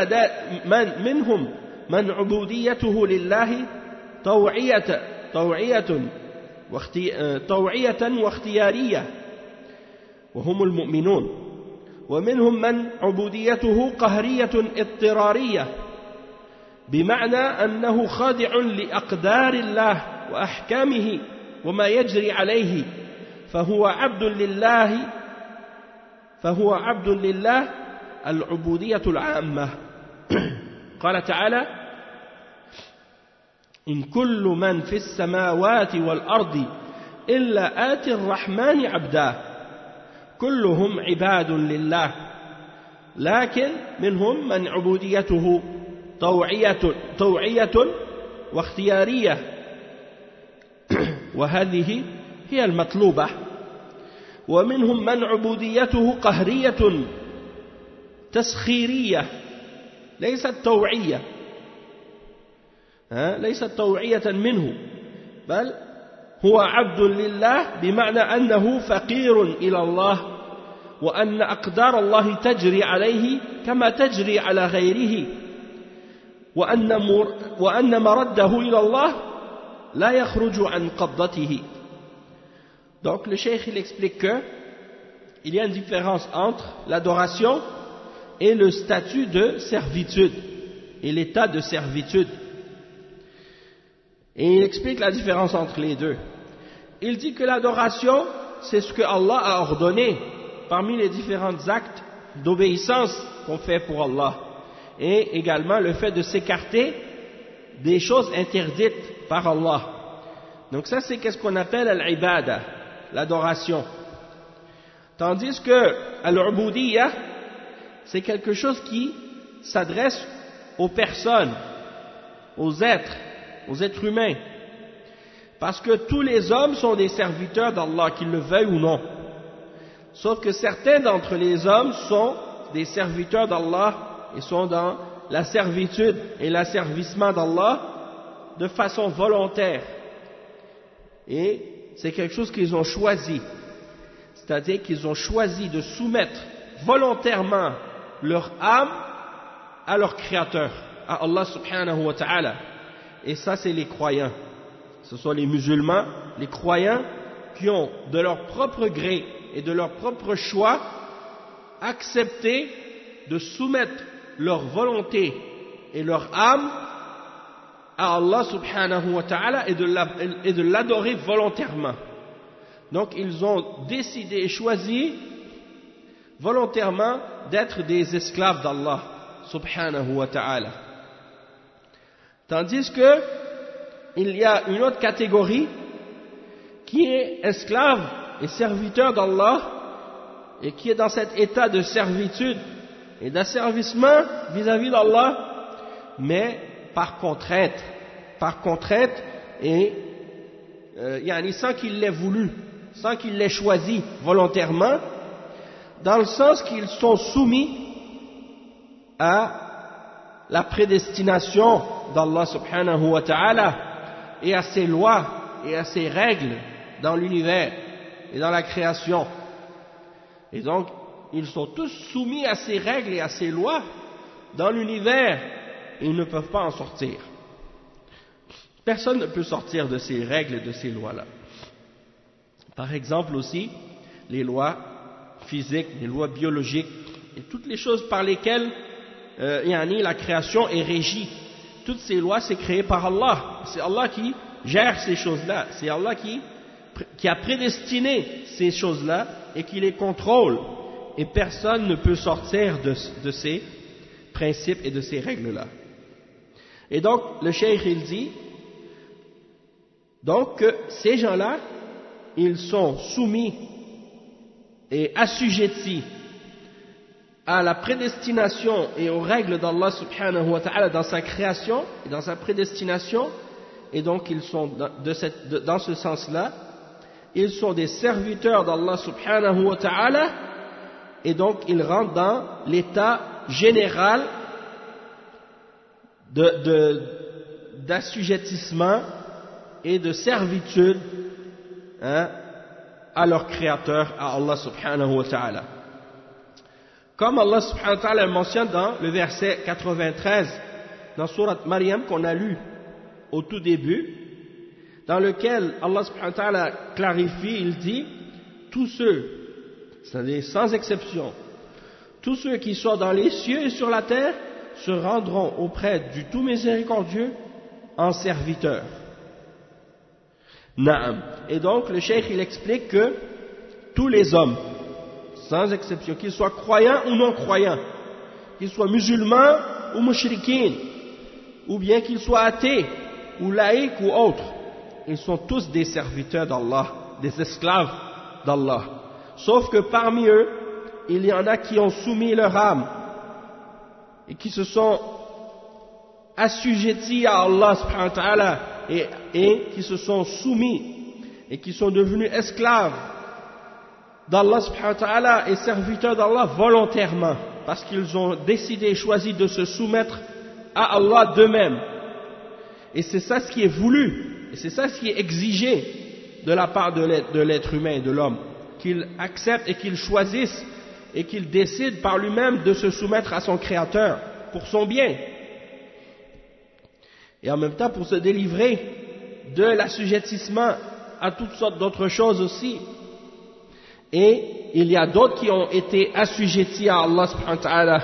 من عبوديته لله طوعية واختيارية وهم المؤمنون، ومنهم من عبوديته قهرية اضطرارية، بمعنى أنه خاضع لأقدار الله وأحكامه وما يجري عليه، فهو عبد لله العبودية العامة. قال تعالى: إن كل من في السماوات والأرض إلا آتي الرحمن عبدا، كلهم عباد لله، لكن منهم من عبوديته طوعية واختيارية، وهذه هي المطلوبة. ومنهم من عبوديته قهرية تسخيرية، ليست طوعية، ليست طوعية منه، بل هو عبد لله، بمعنى أنه فقير إلى الله، وأن أقدار الله تجري عليه كما تجري على غيره، وأن مرده إلى الله لا يخرج عن قبضته. Donc le cheikh il explique que il y a une différence entre l'adoration et le statut de servitude et l'état de servitude. Et il explique la différence entre les deux. Il dit que l'adoration, c'est ce que Allah a ordonné parmi les différents actes d'obéissance qu'on fait pour Allah, et également le fait de s'écarter des choses interdites par Allah. Donc ça, c'est qu'est-ce qu'on appelle al-ibada, l'adoration. Tandis que al-ubudiyya, c'est quelque chose qui s'adresse aux personnes, aux êtres humains. Parce que tous les hommes sont des serviteurs d'Allah, qu'ils le veuillent ou non. Sauf que certains d'entre les hommes sont des serviteurs d'Allah et sont dans la servitude et l'asservissement d'Allah de façon volontaire. Et c'est quelque chose qu'ils ont choisi. C'est-à-dire qu'ils ont choisi de soumettre volontairement leur âme à leur Créateur, à Allah subhanahu wa ta'ala. Et ça, c'est les croyants. Ce sont les musulmans, les croyants qui ont de leur propre gré et de leur propre choix accepté de soumettre leur volonté et leur âme à Allah subhanahu wa ta'ala et de l'adorer volontairement. Donc ils ont décidé et choisi volontairement d'être des esclaves d'Allah subhanahu wa ta'ala. Tandis que il y a une autre catégorie qui est esclave et serviteur d'Allah et qui est dans cet état de servitude et d'asservissement vis-à-vis d'Allah, mais par contrainte et sans qu'il l'ait voulu, sans qu'il l'ait choisi volontairement, dans le sens qu'ils sont soumis à la prédestination d'Allah subhanahu wa ta'ala et à ses lois et à ses règles dans l'univers et dans la création. Et donc, ils sont tous soumis à ces règles et à ces lois dans l'univers et ils ne peuvent pas en sortir. Personne ne peut sortir de ces règles et de ces lois-là. Par exemple aussi, les lois physiques, les lois biologiques et toutes les choses par lesquelles la création est régie. Toutes ces lois, c'est créé par Allah. C'est Allah qui gère ces choses-là. C'est Allah qui a prédestiné ces choses-là et qui les contrôle. Et personne ne peut sortir de ces principes et de ces règles-là. Et donc, le cheikh, il dit donc que ces gens-là, ils sont soumis et assujettis à la prédestination et aux règles d'Allah subhanahu wa ta'ala dans sa création et dans sa prédestination, et donc ils sont dans ce sens-là, ils sont des serviteurs d'Allah subhanahu wa ta'ala, et donc ils rentrent dans l'état général d'assujettissement et de servitude à leur créateur, à Allah subhanahu wa ta'ala. Comme Allah subhanahu wa ta'ala mentionne dans le verset 93 dans Sourate Maryam qu'on a lu au tout début, dans lequel Allah subhanahu wa ta'ala clarifie, il dit tous ceux, c'est-à-dire sans exception, tous ceux qui sont dans les cieux et sur la terre se rendront auprès du tout miséricordieux en serviteurs. Naam. Et donc le cheikh il explique que tous les hommes, sans exception, qu'ils soient croyants ou non croyants, qu'ils soient musulmans ou mushrikines, ou bien qu'ils soient athées ou laïcs ou autres, ils sont tous des serviteurs d'Allah, des esclaves d'Allah. Sauf que parmi eux, il y en a qui ont soumis leur âme et qui se sont assujettis à Allah subhanahu wa ta'ala et qui se sont soumis et qui sont devenus esclaves d'Allah subhanahu wa ta'ala et serviteurs d'Allah volontairement, parce qu'ils ont décidé, choisi de se soumettre à Allah d'eux-mêmes. Et c'est ça ce qui est voulu, et c'est ça ce qui est exigé de la part de l'être humain, de l'homme, qu'il accepte et qu'il choisisse et qu'il décide par lui-même de se soumettre à son Créateur pour son bien. Et en même temps pour se délivrer de l'assujettissement à toutes sortes d'autres choses aussi. Et il y a d'autres qui ont été assujettis à Allah subhanahu wa ta'ala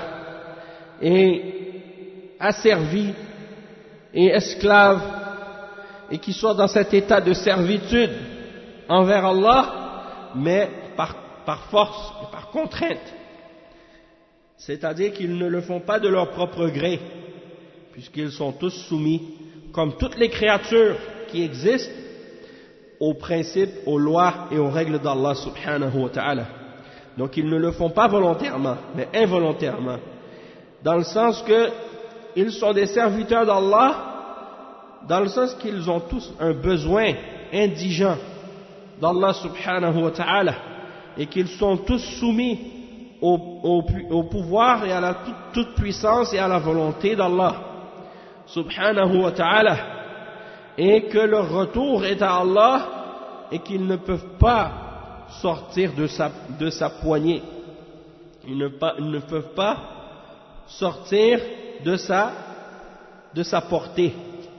et asservis et esclaves et qui sont dans cet état de servitude envers Allah, mais par force et par contrainte. C'est-à-dire qu'ils ne le font pas de leur propre gré, puisqu'ils sont tous soumis, comme toutes les créatures qui existent, aux principes, aux lois et aux règles d'Allah subhanahu wa ta'ala. Donc ils ne le font pas volontairement, mais involontairement, dans le sens que ils sont des serviteurs d'Allah, dans le sens qu'ils ont tous un besoin indigent d'Allah subhanahu wa ta'ala, et qu'ils sont tous soumis au pouvoir et à la toute puissance et à la volonté d'Allah subhanahu wa ta'ala, et que leur retour est à Allah et qu'ils ne peuvent pas sortir de sa poignée. Ils ne peuvent pas sortir de sa portée.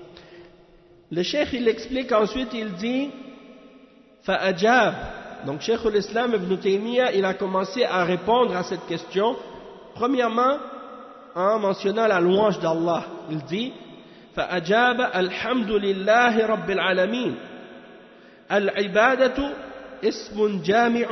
Le cheikh il explique ensuite, il dit fa'ajab. Donc cheikh l'Islam Ibn Taymiyyah il a commencé à répondre à cette question, premièrement en mentionnant la louange d'Allah. Il dit فأجاب الحمد لله رب العالمين العبادة اسم جامع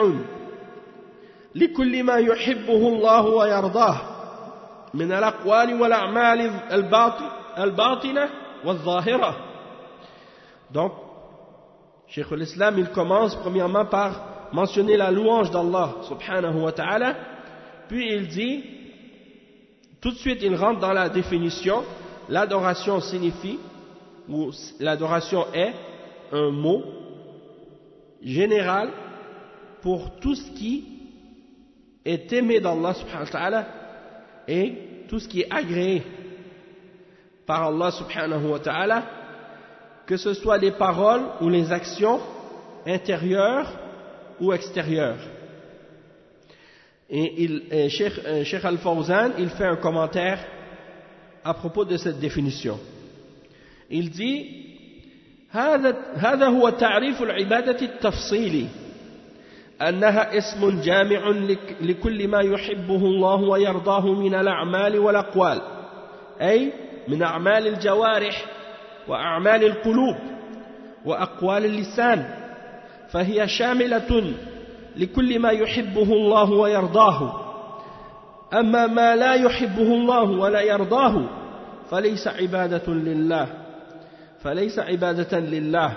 لكل ما يحبه الله ويرضاه من الأقوال والأعمال الباطنة والظاهرة. Donc Cheikh l'Islam il commence premièrement par mentionner la louange d'Allah subhanahu wa ta'ala, puis il dit tout de suite il rentre dans la définition. L'adoration signifie, ou l'adoration est un mot général pour tout ce qui est aimé d'Allah subhanahu wa ta'ala et tout ce qui est agréé par Allah subhanahu wa ta'ala, que ce soit les paroles ou les actions intérieures ou extérieures. Et Cheikh Al-Fawzan, il fait un commentaire à propos de cette définition. Il dit هذا هو تعريف العبادة التفصيلي أنها اسم جامع لكل ما يحبه الله ويرضاه من الأعمال والأقوال، أي من أعمال الجوارح وأعمال القلوب وأقوال اللسان، فهي شاملة لكل ما يحبه الله ويرضاه. أما ما لا يحبه الله ولا يرضاه فليس عبادة لله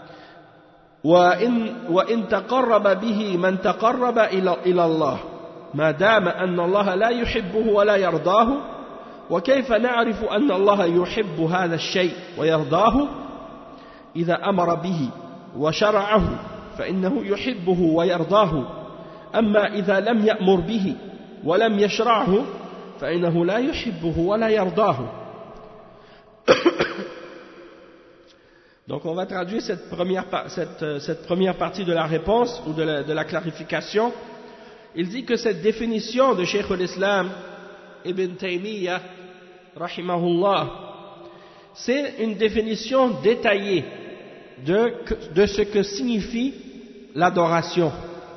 وإن تقرب به من تقرب إلى الله ما دام أن الله لا يحبه ولا يرضاه. وكيف نعرف أن الله يحب هذا الشيء ويرضاه؟ إذا أمر به وشرعه فإنه يحبه ويرضاه، أما إذا لم يأمر به ولم يشرعه فإنه لا يحبه ولا يرضاه. Donc on va traduire cette première partie de la réponse ou de la clarification. Il dit que cette définition de Cheikh al-Islam Ibn Taymiyyah rahimahullah, c'est une définition détaillée de ce que signifie l'adoration.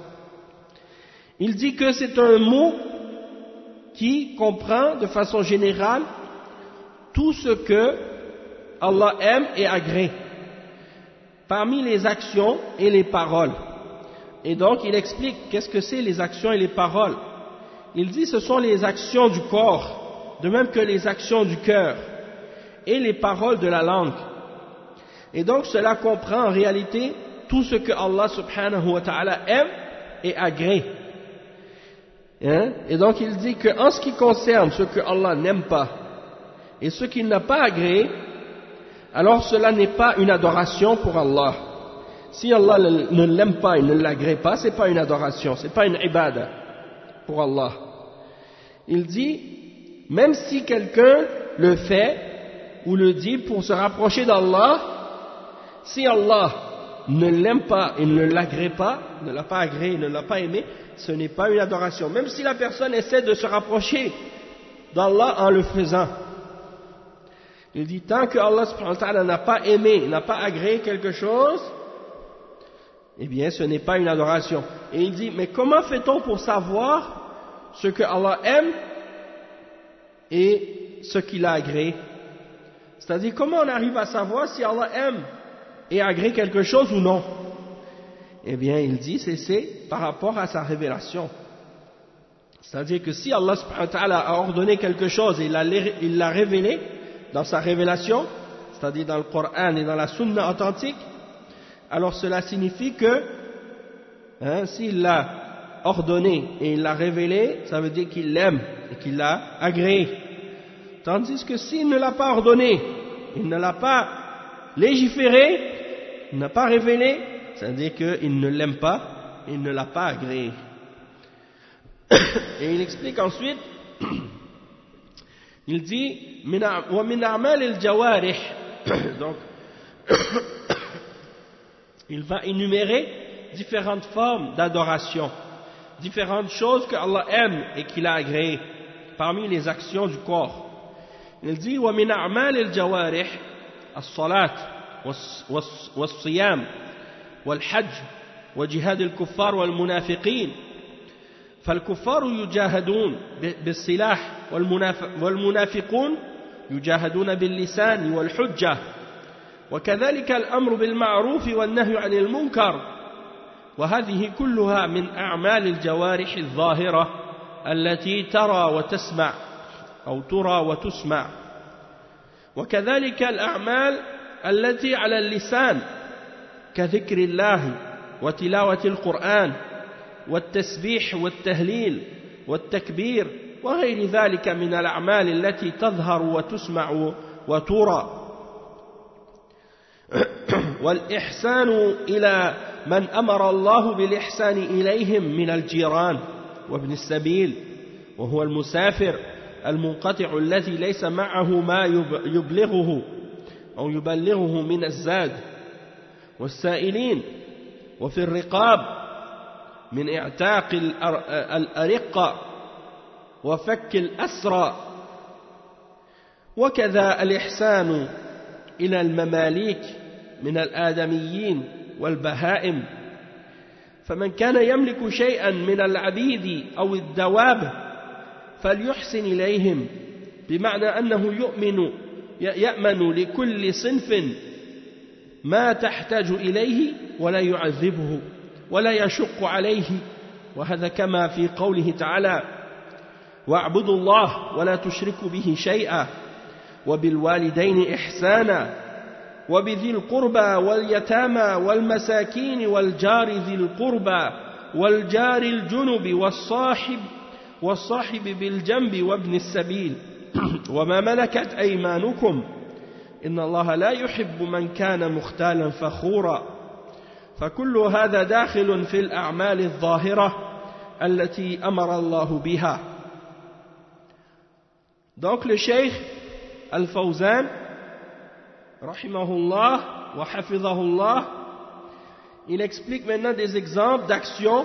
Il dit que c'est un mot qui comprend de façon générale tout ce que Allah aime et agrée parmi les actions et les paroles. Et donc il explique qu'est-ce que c'est les actions et les paroles. Il dit ce sont les actions du corps, de même que les actions du cœur et les paroles de la langue. Et donc cela comprend en réalité tout ce que Allah subhanahu wa ta'ala aime et agrée. Et donc il dit qu'en ce qui concerne ce que Allah n'aime pas et ce qu'il n'a pas agréé, alors cela n'est pas une adoration pour Allah. Si Allah ne l'aime pas et ne l'agrée pas, ce n'est pas une adoration, ce n'est pas une ibada pour Allah. Il dit, même si quelqu'un le fait ou le dit pour se rapprocher d'Allah, si Allah ne l'aime pas et ne l'agrée pas, ne l'a pas agréé, ne l'a pas aimé, ce n'est pas une adoration. Même si la personne essaie de se rapprocher d'Allah en le faisant. Il dit, tant que Allah subhanahu wa ta'ala n'a pas aimé, n'a pas agréé quelque chose, eh bien ce n'est pas une adoration. Et il dit, mais comment fait-on pour savoir ce que Allah aime et ce qu'il a agréé? C'est-à-dire, comment on arrive à savoir si Allah aime et agrée quelque chose ou non? Eh bien, il dit, c'est par rapport à sa révélation. C'est-à-dire que si Allah subhanahu wa ta'ala a ordonné quelque chose et il l'a révélé dans sa révélation, c'est-à-dire dans le Coran et dans la Sunna authentique, alors cela signifie que s'il l'a ordonné et il l'a révélé, ça veut dire qu'il l'aime et qu'il l'a agréé. Tandis que s'il ne l'a pas ordonné, il ne l'a pas légiféré, il n'a pas révélé, ça veut dire qu'il ne l'aime pas, il ne l'a pas agréé. Et il explique ensuite, il dit, وَمِنْ أَعْمَالِ الْجَوَارِحِ, donc, il va énumérer différentes formes d'adoration, différentes choses que Allah aime et qu'il a agréées parmi les actions du corps. Il dit وَمِنْ أَعْمَالِ الْجَوَارِحِ الصَّلَاةِ وَالصِّيَامِ وَالْحَجِّ وَجِهَادِ الْكُفَّارِ وَالْمُنَافِقِينَ فالكفار يجاهدون بالسلاح والمنافقون يجاهدون باللسان والحجة وكذلك الأمر بالمعروف والنهي عن المنكر وهذه كلها من أعمال الجوارح الظاهرة التي ترى وتسمع أو ترى وتسمع وكذلك الأعمال التي على اللسان كذكر الله وتلاوة القرآن والتسبيح والتهليل والتكبير وغير ذلك من الأعمال التي تظهر وتسمع وترى والإحسان إلى من أمر الله بالإحسان إليهم من الجيران وابن السبيل وهو المسافر المنقطع الذي ليس معه ما يبلغه أو يبلغه من الزاد والسائلين وفي الرقاب من اعتاق الأرقة وفك الأسرى وكذا الإحسان إلى المماليك من الآدميين والبهائم فمن كان يملك شيئا من العبيد أو الدواب فليحسن إليهم بمعنى أنه يأمن لكل صنف ما تحتاج إليه ولا يعذبه ولا يشق عليه وهذا كما في قوله تعالى واعبدوا الله ولا تشركوا به شيئا وبالوالدين إحسانا وبذي القربى واليتامى والمساكين والجار ذي القربى والجار الجنب والصاحب بالجنب وابن السبيل وما ملكت أيمانكم إن الله لا يحب من كان مختالا فخورا فكل هذا داخل في الأعمال الظاهرة التي أمر الله بها. Donc le Cheikh Al-Fawzan rahimahullah wa hafizahullah, il explique maintenant des exemples d'actions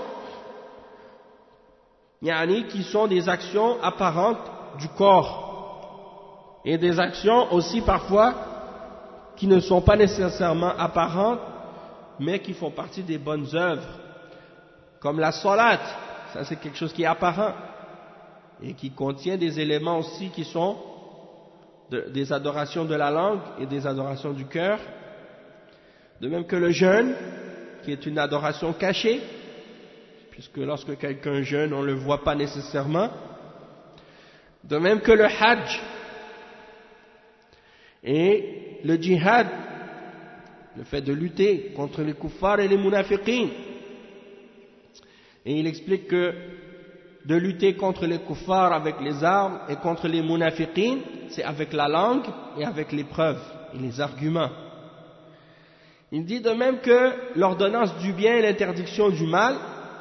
qui sont des actions apparentes du corps et des actions aussi parfois qui ne sont pas nécessairement apparentes mais qui font partie des bonnes œuvres comme la salat. Ça c'est quelque chose qui est apparent et qui contient des éléments aussi qui sont des adorations de la langue et des adorations du cœur, de même que le jeûne qui est une adoration cachée, puisque lorsque quelqu'un jeûne, on ne le voit pas nécessairement. De même que le hajj et le djihad, le fait de lutter contre les kuffars et les munafiqin. Et il explique que de lutter contre les kuffars avec les armes et contre les munafiqin, c'est avec la langue et avec les preuves et les arguments. Il dit de même que l'ordonnance du bien et l'interdiction du mal,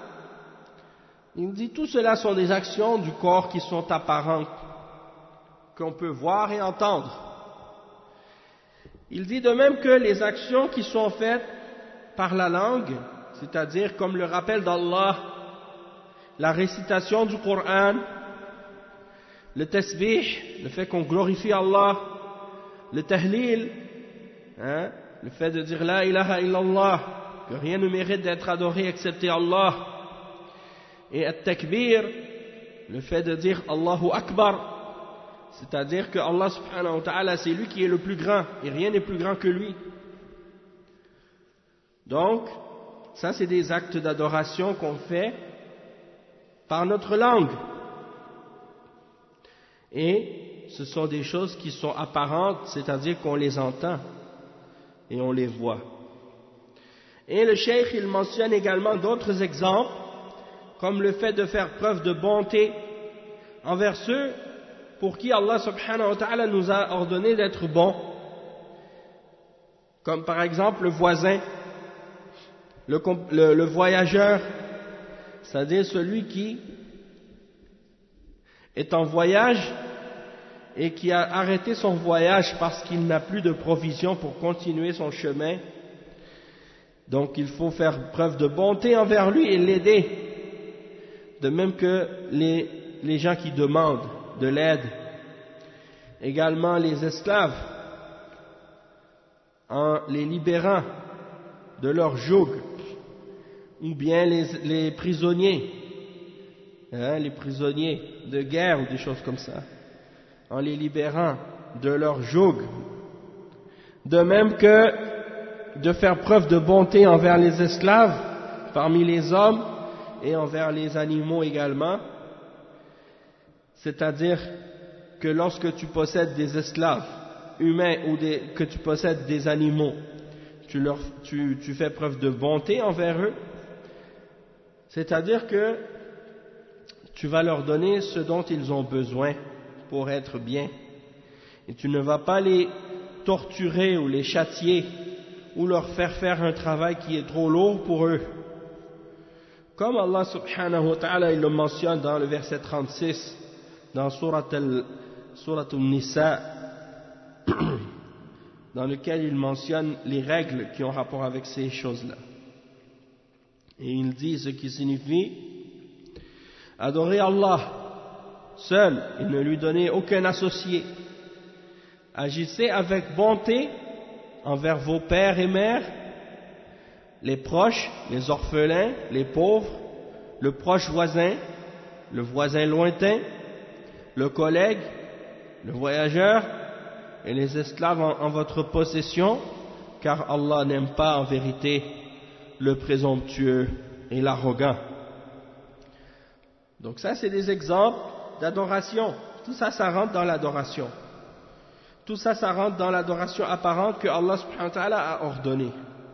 il dit tout cela sont des actions du corps qui sont apparentes, qu'on peut voir et entendre. Il dit de même que les actions qui sont faites par la langue, c'est-à-dire comme le rappel d'Allah, la récitation du Coran, le tasbih, le fait qu'on glorifie Allah, le tahlil, le fait de dire la ilaha illallah, que rien ne mérite d'être adoré excepté Allah, et at-takbir, le fait de dire Allahu Akbar, c'est-à-dire que Allah subhanahu wa ta'ala c'est lui qui est le plus grand et rien n'est plus grand que lui. Donc ça c'est des actes d'adoration qu'on fait par notre langue et ce sont des choses qui sont apparentes, c'est-à-dire qu'on les entend et on les voit. Et le cheikh il mentionne également d'autres exemples comme le fait de faire preuve de bonté envers ceux pour qui Allah subhanahu wa ta'ala nous a ordonné d'être bons, comme par exemple le voisin, le voyageur, c'est-à-dire celui qui est en voyage et qui a arrêté son voyage parce qu'il n'a plus de provisions pour continuer son chemin. Donc il faut faire preuve de bonté envers lui et l'aider, de même que les gens qui demandent de l'aide. Également les esclaves, en les libérant de leur joug, ou bien les prisonniers, les prisonniers de guerre ou des choses comme ça, en les libérant de leur joug. De même que de faire preuve de bonté envers les esclaves parmi les hommes et envers les animaux également, c'est-à-dire que lorsque tu possèdes des esclaves humains ou que tu possèdes des animaux, tu fais preuve de bonté envers eux, c'est-à-dire que tu vas leur donner ce dont ils ont besoin pour être bien, et tu ne vas pas les torturer ou les châtier ou leur faire un travail qui est trop lourd pour eux. Comme Allah subhanahu wa ta'ala il le mentionne dans le verset 36 dans Surat al-Nisa, dans lequel il mentionne les règles qui ont rapport avec ces choses-là. Et il dit ce qui signifie adorer Allah seul et ne lui donner aucun associé. Agissez avec bonté envers vos pères et mères, les proches, les orphelins, les pauvres, le proche voisin, le voisin lointain, le collègue, le voyageur et les esclaves en votre possession, car Allah n'aime pas en vérité le présomptueux et l'arrogant. Donc ça c'est des exemples d'adoration. Tout ça, ça rentre dans l'adoration. Tout ça, ça rentre dans l'adoration apparente que Allah subhanahu wa ta'ala a ordonnée.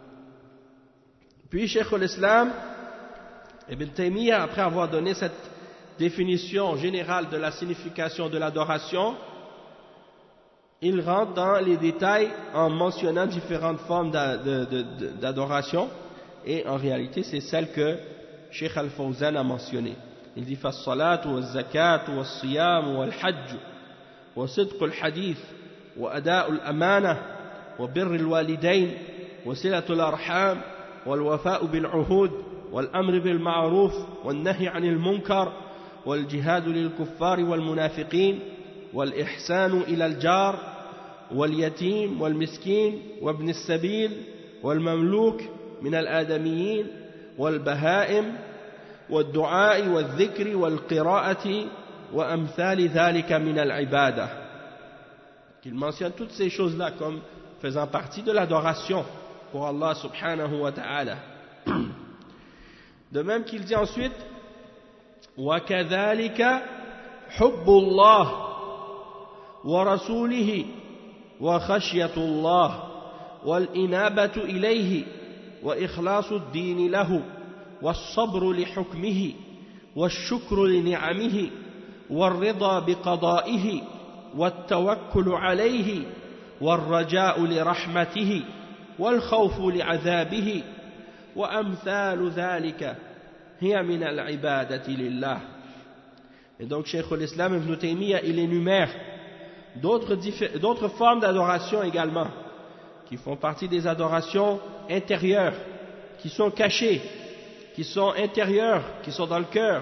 Puis Cheikh al-Islam Ibn Taymiyyah, après avoir donné cette définition générale de la signification de l'adoration, il rentre dans les détails en mentionnant différentes formes d'adoration, et en réalité c'est celle que Cheikh Al-Fawzan a mentionnée. Il dit فَالصَّلَاةُ وَالزَّكَاةُ وَالصِّيَامُ وَالْحَجُّ وَصِدْقُ الْحَدِيثِ وَأَدَاءُ الْأَمَانَةِ وَبِرِّ الْوَالِدَيْنِ وصلة الأرحام والوفاء بالعهود والأمر بالمعروف والنهي عن المنكر والجهاد للكفار والمنافقين والإحسان إلى الجار واليتيم والمسكين وابن السبيل والمملوك من الآدميين والبهائم والدعاء والذكر والقراءة وأمثال ذلك من العبادة. Il mentionne toutes ces choses-là comme faisant partie de l'adoration pour Allah subhanahu wa ta'ala. De même qu'il dit ensuite وَكَذَلِكَ حُبُّ اللَّهِ وَرَسُولِهِ وَخَشْيَةُ اللَّهِ وَالْإِنَابَةُ إِلَيْهِ وَإِخْلَاصُ الدِّينِ لَهُ والصبر لحكمه والشكر لنعمه والرضا بقضائه والتوكل عليه والرجاء لرحمته والخوف لعذابه وأمثال ذلك هي من العبادة لله. Et donc Cheikh al-Islam Ibn Taymiyyah il énumère d'autres formes d'adoration également qui font partie des adorations intérieures, qui sont cachées, qui sont intérieures, qui sont dans le cœur.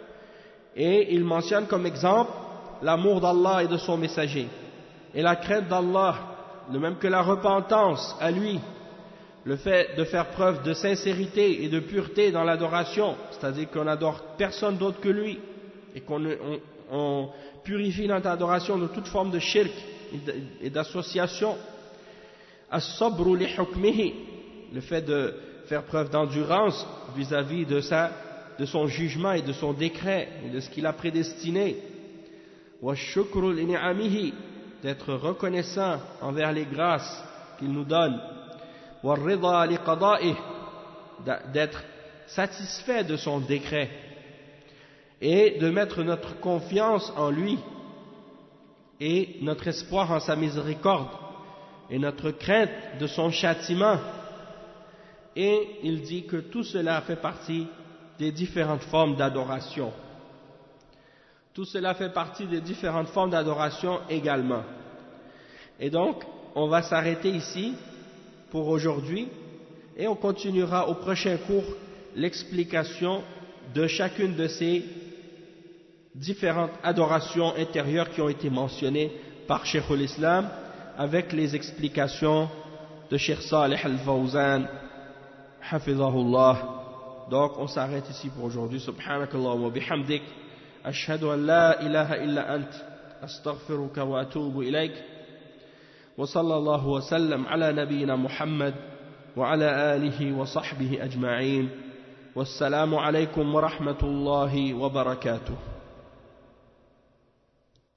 Et il mentionne comme exemple l'amour d'Allah et de son messager, et la crainte d'Allah, de même que la repentance à lui, le fait de faire preuve de sincérité et de pureté dans l'adoration, c'est-à-dire qu'on n'adore personne d'autre que lui, et qu'on purifie notre adoration de toute forme de shirk et d'association. As-sabru li hukmihi, le fait de faire preuve d'endurance vis-à-vis de son jugement et de son décret et de ce qu'il a prédestiné. Wa shukru li ni'amihi, d'être reconnaissant envers les grâces qu'il nous donne. Wa rida li qada'ih, d'être satisfait de son décret et de mettre notre confiance en lui et notre espoir en sa miséricorde et notre crainte de son châtiment. Et il dit que tout cela fait partie des différentes formes d'adoration. Tout cela fait partie des différentes formes d'adoration également. Et donc, on va s'arrêter ici pour aujourd'hui et on continuera au prochain cours l'explication de chacune de ces différentes adorations intérieures qui ont été mentionnées par Cheikh al-Islam avec les explications de Cheikh Salih al-Fawzan hafizahullah. Donc on s'arrête ici pour aujourd'hui. Subhanakallah wa bihamdik ashhadu an la ilaha illa ant astaghfiruka wa atubu ilayk wa sallallahu wa sallam ala nabiyyina Muhammad wa ala alihi wa sahbihi ajma'in. Wassalamu alaykum wa rahmatullahi wa barakatuh.